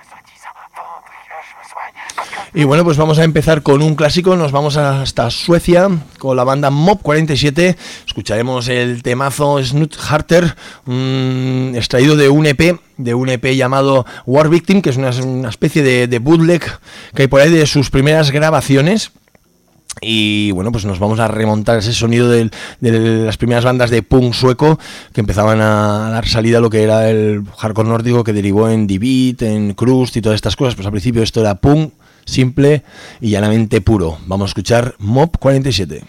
Y bueno, pues vamos a empezar con un clásico, nos vamos hasta Suecia con la banda Mob cuarenta y siete, escucharemos el temazo Snutharter, um, extraído de un E P, de un E P llamado War Victim, que es una, una especie de, de bootleg que hay por ahí de sus primeras grabaciones. Y bueno, pues nos vamos a remontar ese sonido de, de las primeras bandas de punk sueco que empezaban a dar salida a lo que era el hardcore nórdico, que derivó en D-Beat, en Crust y todas estas cosas. Pues al principio esto era punk simple y llanamente puro. Vamos a escuchar Mob cuarenta y siete.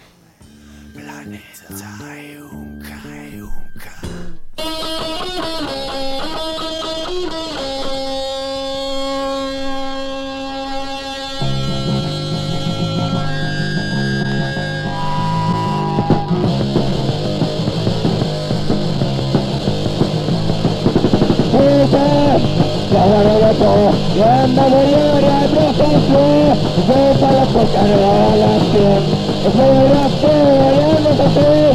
Cuando murió el proceso, fue para tocar a la acción. Fue la fe, no se fue.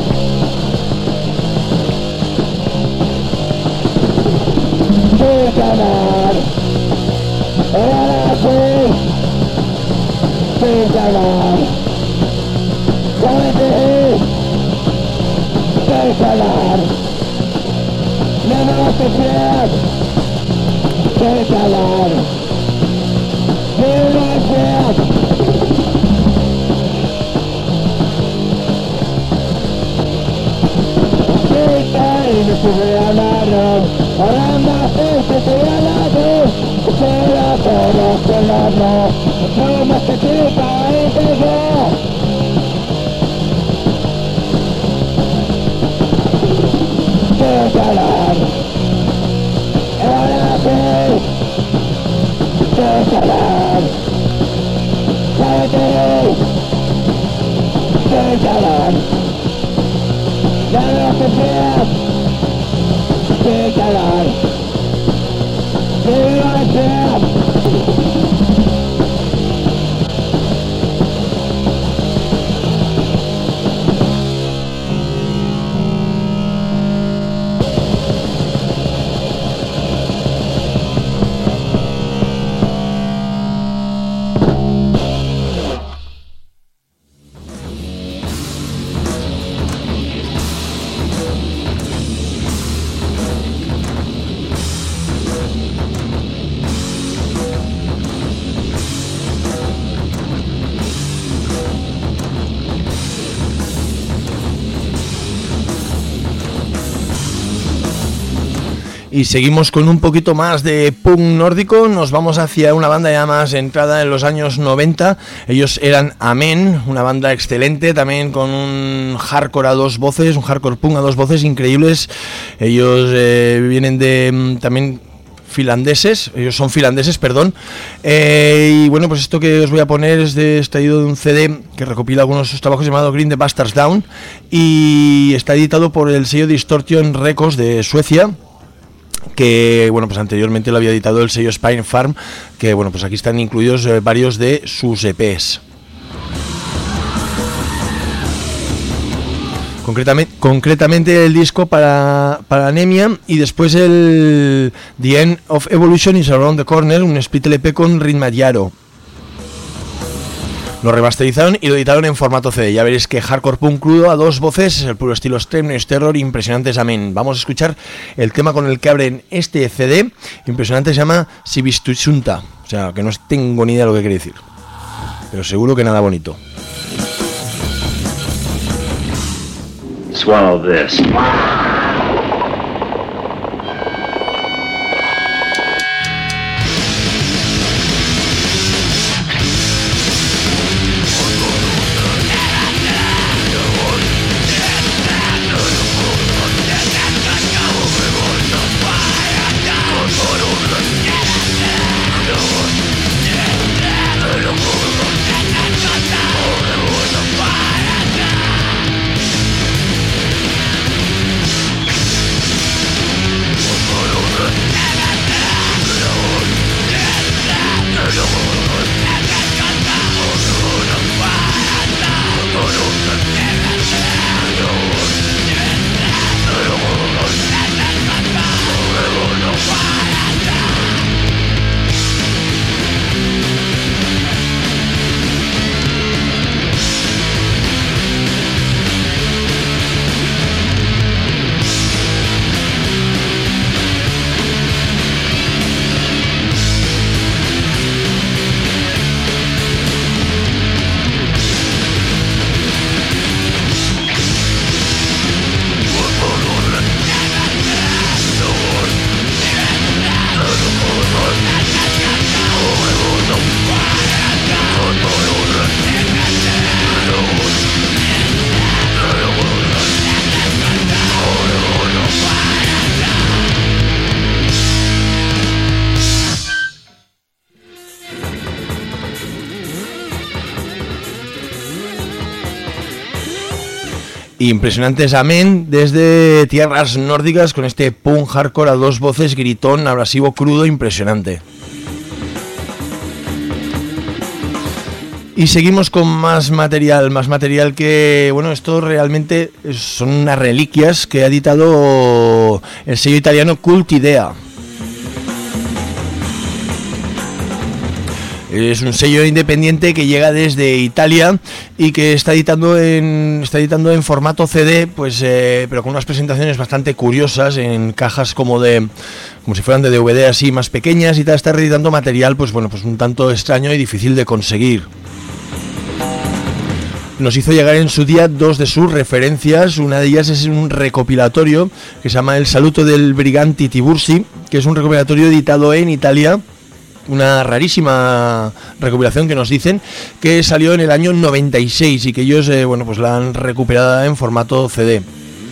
Sin ganar, era la fe. Sin ganar, cuente, sin ganar. No nos te creas. Sin ganar, sin ganar. Y me sube a la ron, ahora más este se a la dos, será todo celarlo, no más que chica y que yo. Sin ganar, ahora sí, sin ganar, cállate, sin ganar. Ya no te creas, sin ganar, sin ganar. Y seguimos con un poquito más de punk nórdico, nos vamos hacia una banda ya más entrada en los años noventa, ellos eran Amen, una banda excelente, también con un hardcore a dos voces, un hardcore punk a dos voces increíbles, ellos eh, vienen de también finlandeses, ellos son finlandeses, perdón, eh, y bueno, pues esto que os voy a poner es de, extraído de un C D que recopila algunos de sus trabajos llamado Green the Bastards Down y está editado por el sello Distortion Records de Suecia, que bueno, pues anteriormente lo había editado el sello Spine Farm, que bueno, pues aquí están incluidos eh, varios de sus E Pes. Concretamente, concretamente el disco para, para Anemia y después el The End of Evolution is Around the Corner, un split L P con Ritmadiaro. Lo remasterizaron y lo editaron en formato C D. Ya veréis que hardcore punk crudo a dos voces, es el puro estilo Extreme Noise Terror, impresionantes amén. Vamos a escuchar el tema con el que abren este C D, impresionante, se llama Sivistusunta, o sea que no tengo ni idea de lo que quiere decir. pero seguro que nada bonito. Swallow this. Impresionantes amén desde tierras nórdicas con este punk hardcore a dos voces, gritón, abrasivo, crudo, impresionante. Y seguimos con más material, más material que, bueno, esto realmente son unas reliquias que ha editado el sello italiano Cult Idea. Es un sello independiente que llega desde Italia y que está editando en está editando en formato C D, pues eh, pero con unas presentaciones bastante curiosas en cajas como de como si fueran de D V D así más pequeñas y tal. Está reeditando material, pues bueno, pues un tanto extraño y difícil de conseguir. Nos hizo llegar en su día dos de sus referencias. Una de ellas es un recopilatorio que se llama El Saluto del Briganti Tibursi, que es un recopilatorio editado en Italia. Una rarísima recopilación que nos dicen que salió en el año noventa y seis y que ellos eh, bueno, pues la han recuperado en formato C D.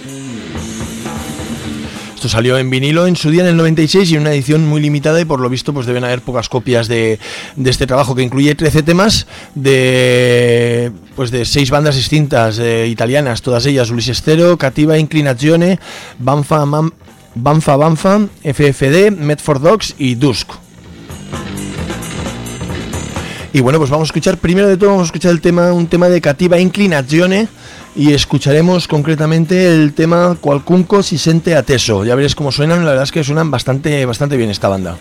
Esto salió en vinilo en su día en el noventa y seis y en una edición muy limitada, y por lo visto pues deben haber pocas copias de, de este trabajo, que incluye trece temas de pues de seis bandas distintas eh, italianas, todas ellas: Ulisse Stereo, Cattiva Inclinazione, Banfa Mam, Banfa Banfa, F F D, Medford Dogs y Dusk. Y bueno, pues vamos a escuchar, primero de todo vamos a escuchar el tema, un tema de Cattiva Inclinazione, y escucharemos concretamente el tema Qualcunque si sente atteso. Ya veréis cómo suenan, la verdad es que suenan bastante, bastante bien esta banda.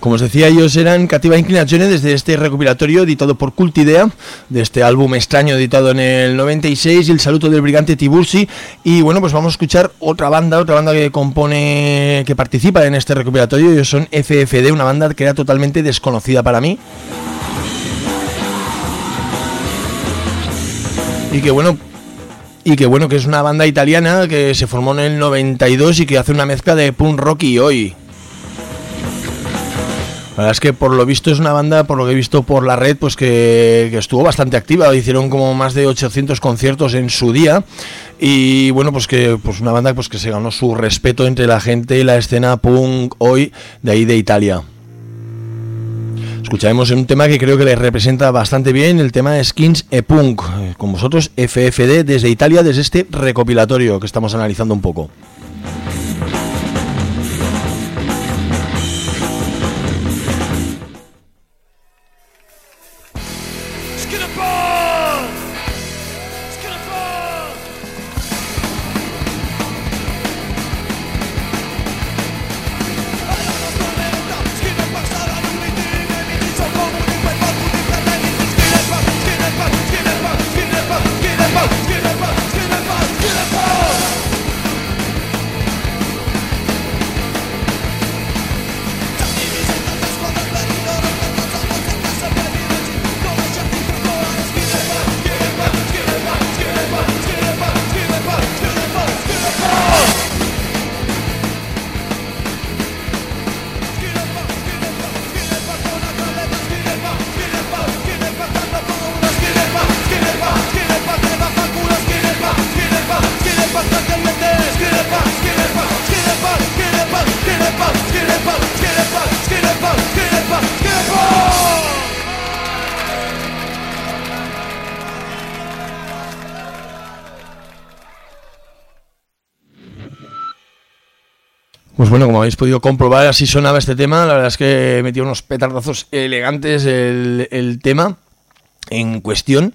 Como os decía, ellos eran Cattiva Inclinazione desde este recopilatorio editado por Cultidea, de este álbum extraño editado en el noventa y seis, y el saluto del brigante Tibursi. Y bueno, pues vamos a escuchar otra banda, otra banda que compone, que participa en este recopilatorio. Ellos son F F D, una banda que era totalmente desconocida para mí. Y que bueno, y que bueno, que es una banda italiana que se formó en el noventa y dos y que hace una mezcla de punk rock y oi. La verdad es que por lo visto es una banda, por lo que he visto por la red, pues que, que estuvo bastante activa. Hicieron como más de ochocientos conciertos en su día. Y bueno, pues que pues una banda pues que se ganó su respeto entre la gente y la escena punk hoy de ahí de Italia. Escucharemos un tema que creo que les representa bastante bien, el tema de Skins e Punk. Con vosotros, F F D desde Italia, desde este recopilatorio que estamos analizando un poco. Pues bueno, como habéis podido comprobar, así sonaba este tema. La verdad es que metía unos petardazos elegantes el, el tema en cuestión.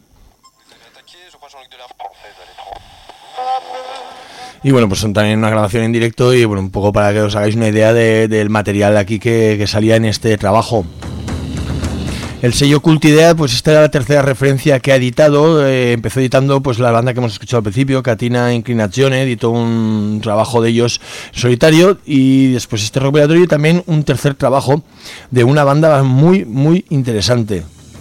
Y bueno, pues son también una grabación en directo y bueno, un poco para que os hagáis una idea de, del material aquí que, que salía en este trabajo. El sello Cultidea, pues esta era la tercera referencia que ha editado. Eh, empezó editando pues la banda que hemos escuchado al principio, Cattiva Inclinazione, editó un trabajo de ellos solitario y después este recopilatorio y también un tercer trabajo de una banda muy, muy interesante.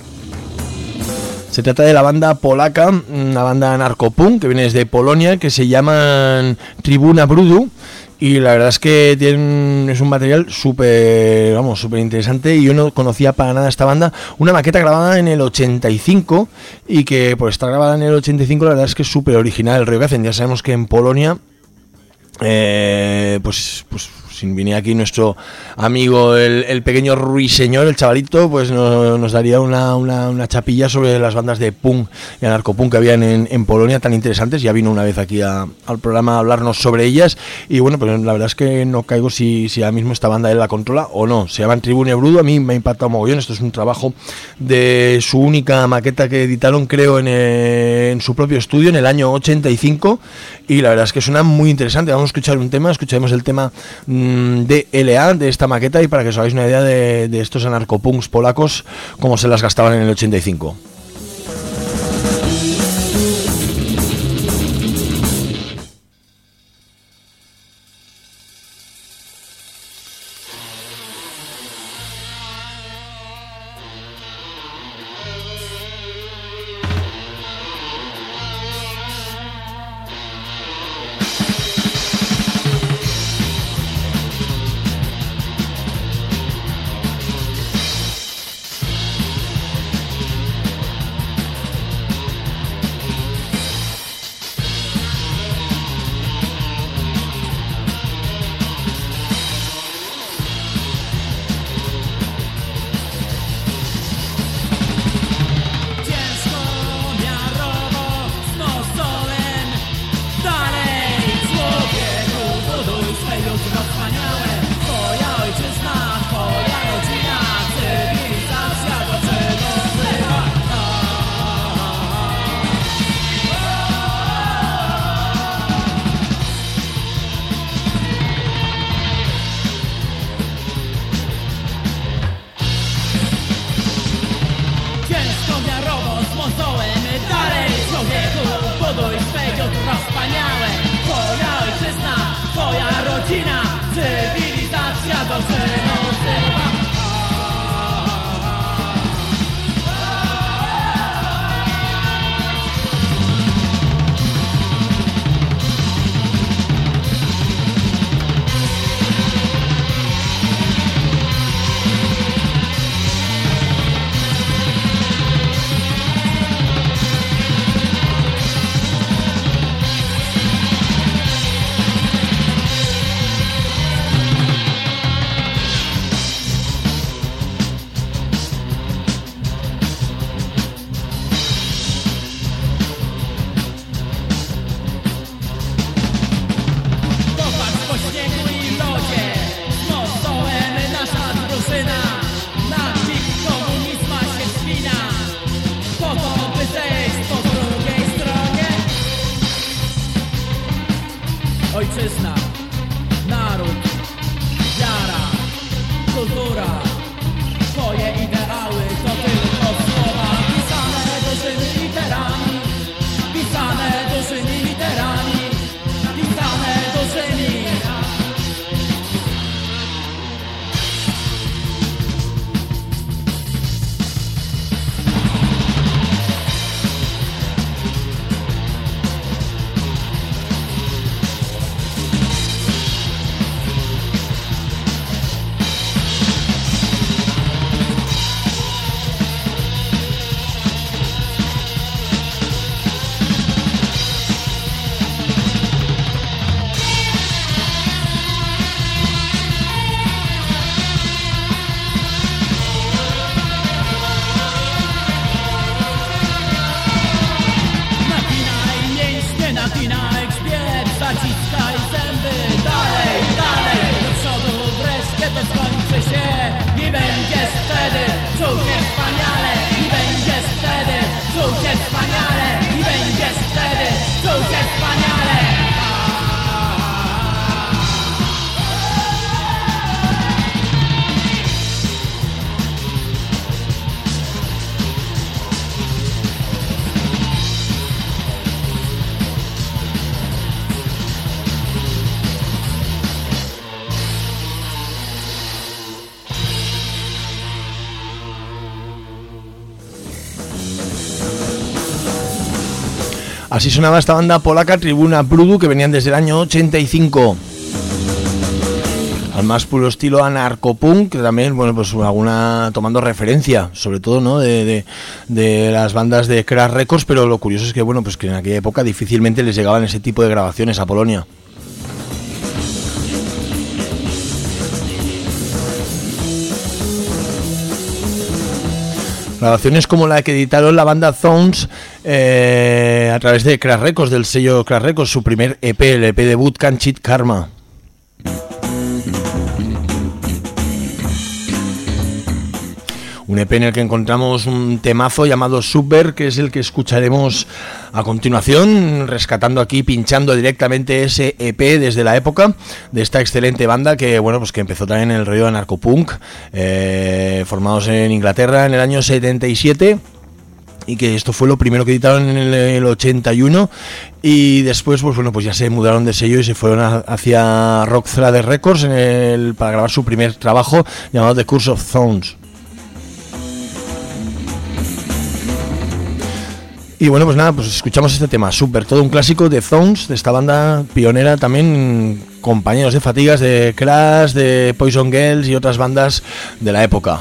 Se trata de la banda polaca, una banda narcopunk que viene desde Polonia, que se llaman Tribuna Brudu. Y la verdad es que tienen, es un material súper, vamos, súper interesante. Y yo no conocía para nada esta banda. Una maqueta grabada en el ochenta y cinco y que por estar grabada en el ochenta y cinco la verdad es que es súper original el rollo que hacen. Ya sabemos que en Polonia, eh, pues, pues vine aquí nuestro amigo el, el pequeño ruiseñor, el chavalito, pues nos, nos daría una, una, una chapilla sobre las bandas de punk y anarcopunk que habían en, en Polonia tan interesantes. Ya vino una vez aquí a, al programa a hablarnos sobre ellas y bueno, pues la verdad es que no caigo si, si ahora mismo esta banda él la controla o no. Se llaman Tribuna Brudu, a mí me ha impactado mogollón. Esto es un trabajo de su única maqueta que editaron, creo, en, en su propio estudio en el año ochenta y cinco y la verdad es que suena muy interesante. Vamos a escuchar un tema, escucharemos el tema mmm, de L A, de esta maqueta, y para que os hagáis una idea de, de estos anarcopunks polacos, cómo se las gastaban en el ochenta y cinco. Zołem dalej, człowieku, buduj swe jutro wspaniałe. Twoja ojczyzna, twoja rodzina, cywilizacja do czynu wzywa. Ojczyzna, naród, wiara, kultura, twoje ideały to tylko słowa pisane dużymi literami, pisane dużymi literami, pisane dużymi. Napinaj grzbiet, zaciskaj zęby. Dalej, dalej, do przodu wreszcie to skończy się. I będziesz wtedy czuł się wspaniale. I będziesz wtedy czuł się wspaniale. I będziesz wtedy czuł się wspaniale. Así sonaba esta banda polaca Tribuna Brudu, que venían desde el año ochenta y cinco. Al más puro estilo anarcopunk, que también, bueno, pues alguna tomando referencia, sobre todo, ¿no? De, de, de las bandas de Crash Records, pero lo curioso es que, bueno, pues que en aquella época difícilmente les llegaban ese tipo de grabaciones a Polonia. Grabaciones como la que editaron la banda Thorns eh, a través de Crash Records, del sello Crash Records, su primer E P, el E P debut Kanchit Karma. Un E P en el que encontramos un temazo llamado Super, que es el que escucharemos a continuación, rescatando aquí, pinchando directamente ese E P desde la época de esta excelente banda que, bueno, pues que empezó también en el rollo anarcopunk, eh, formados en Inglaterra en el año setenta y siete. Y que esto fue lo primero que editaron en el, el ochenta y uno, y después, pues bueno, pues ya se mudaron de sello y se fueron a, hacia Rock Thrader Records en el, para grabar su primer trabajo llamado The Curse of Thorns. Y bueno, pues nada, pues escuchamos este tema, Super, todo un clásico de Thorns, de esta banda pionera también, compañeros de Fatigas, de Crash, de Poison Girls y otras bandas de la época.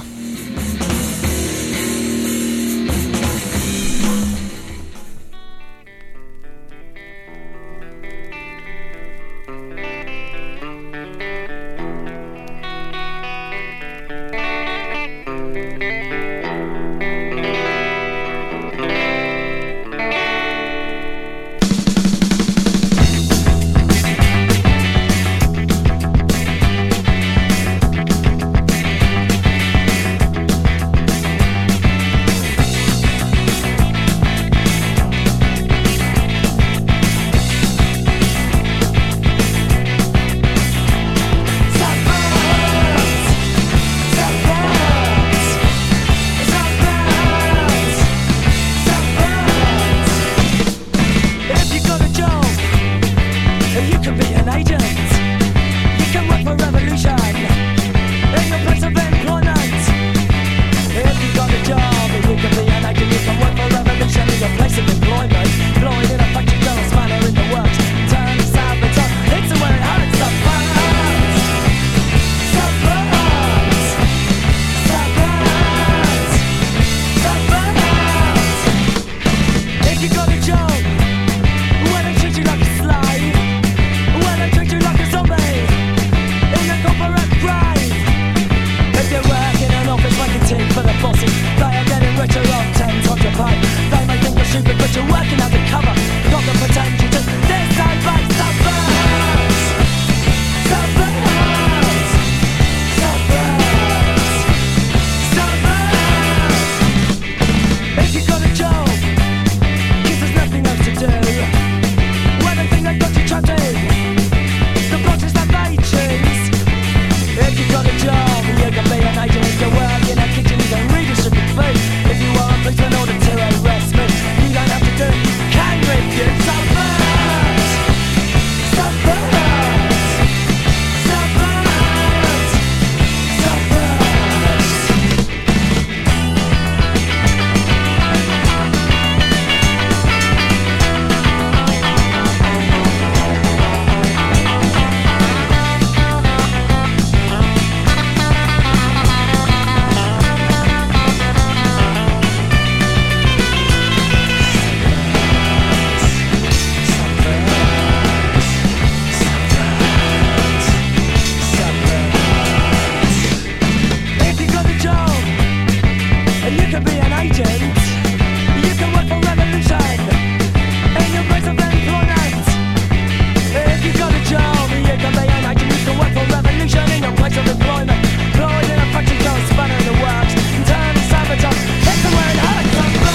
agent. You can work for revolution in your place of employment. If you go to jail, you can be an agent. You can work for revolution in your place of employment. Employed in a factory, don't spanner in the works. Turn to sabotage. It's the way it hurts.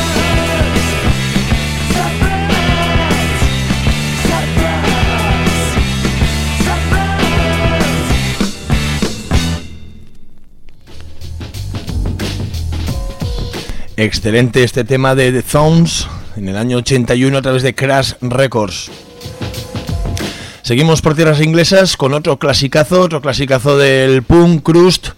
Excelente este tema de The Sounds en el año ochenta y uno a través de Crash Records. Seguimos por tierras inglesas con otro clasicazo, otro clasicazo del punk crust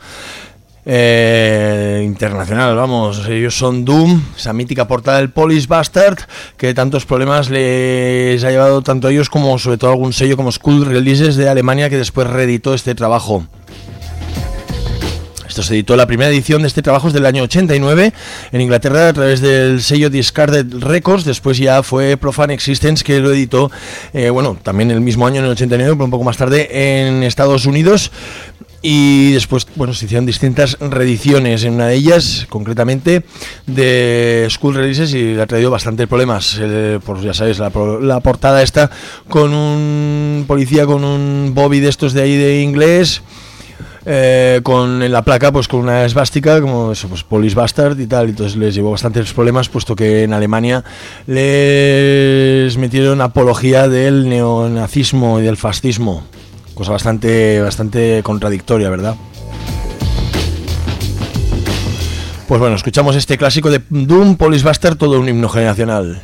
eh, internacional, vamos, ellos son Doom, esa mítica portada del Police Bastard que tantos problemas les ha llevado tanto a ellos como sobre todo a algún sello como Skull Releases de Alemania que después reeditó este trabajo. Esto se editó la primera edición de este trabajo es del año ochenta y nueve en Inglaterra a través del sello Discarded Records. Después ya fue Profane Existence que lo editó, eh, bueno, también el mismo año en el ochenta y nueve, pero un poco más tarde en Estados Unidos. Y después, bueno, se hicieron distintas reediciones, en una de ellas, concretamente, de Skull Releases y le ha traído bastantes problemas. Eh, pues ya sabéis, la, la portada esta con un policía con un bobby de estos de ahí de inglés. Eh, con en la placa pues con una esvástica como eso, pues Police Bastard y tal, entonces les llevó bastantes problemas puesto que en Alemania les metieron apología del neonazismo y del fascismo, cosa bastante bastante contradictoria, ¿verdad? Pues bueno, escuchamos este clásico de Doom, Police Bastard, todo un himno generacional.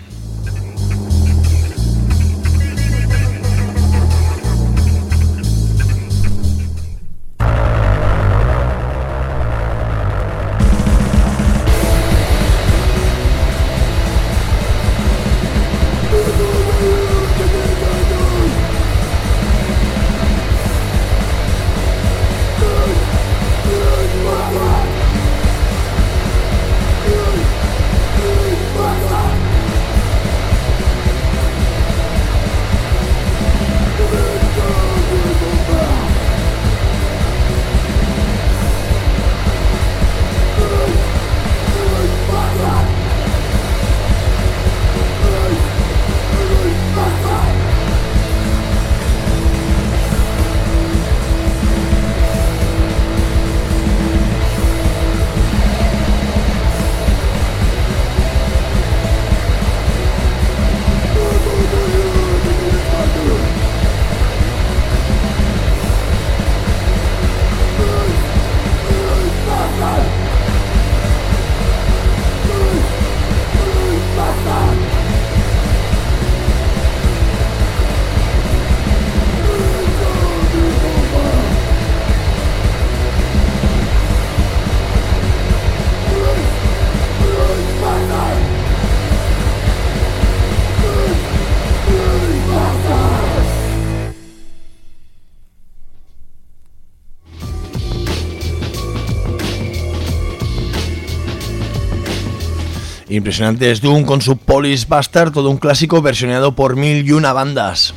Impresionante es Doom con su Police Bastard, todo un clásico versionado por mil y una bandas.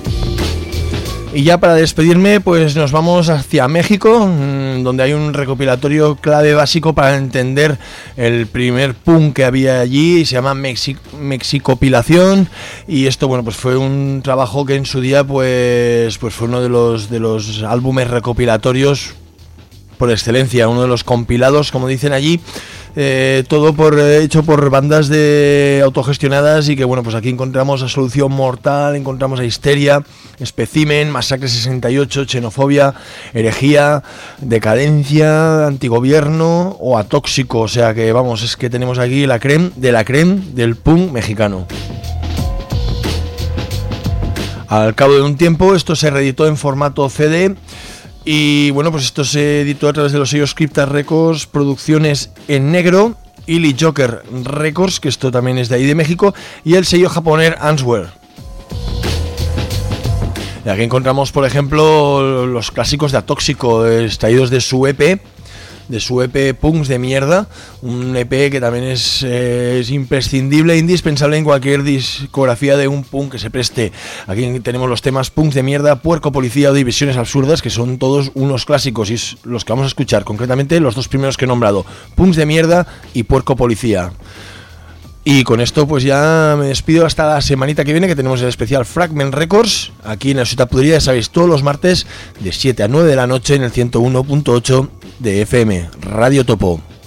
Y ya para despedirme, pues nos vamos hacia México, donde hay un recopilatorio clave básico para entender el primer punk que había allí, se llama Mexi- Mexicopilación, y esto, bueno, pues fue un trabajo que en su día, pues, pues fue uno de los de los álbumes recopilatorios por excelencia, uno de los compilados, como dicen allí. Eh, todo por hecho por bandas de autogestionadas y que bueno, pues aquí encontramos a Solución Mortal, encontramos a Histeria, Specimen, Masacre sesenta y ocho, Xenofobia, Herejía, Decadencia, Antigobierno o Atóxico, o sea que vamos, es que tenemos aquí la creme de la creme del punk mexicano. Al cabo de un tiempo esto se reeditó en formato C D. Y bueno, pues esto se editó a través de los sellos Crypta Records, Producciones en Negro, Illy Joker Records, que esto también es de ahí de México, y el sello japonés Answer. Y aquí encontramos, por ejemplo, los clásicos de Atóxico, extraídos de su E P, de su E P Punks de Mierda, un E P que también es, eh, es imprescindible, indispensable en cualquier discografía de un punk que se preste. Aquí tenemos los temas Punks de Mierda, Puerco Policía o Divisiones Absurdas, que son todos unos clásicos y es los que vamos a escuchar, concretamente los dos primeros que he nombrado, Punks de Mierda y Puerco Policía. Y con esto pues ya me despido hasta la semanita que viene, que tenemos el especial Fragment Records aquí en la Ciudad Podrida, ya sabéis, todos los martes de siete a nueve de la noche en el ciento uno punto ocho de F M, Radio Topo.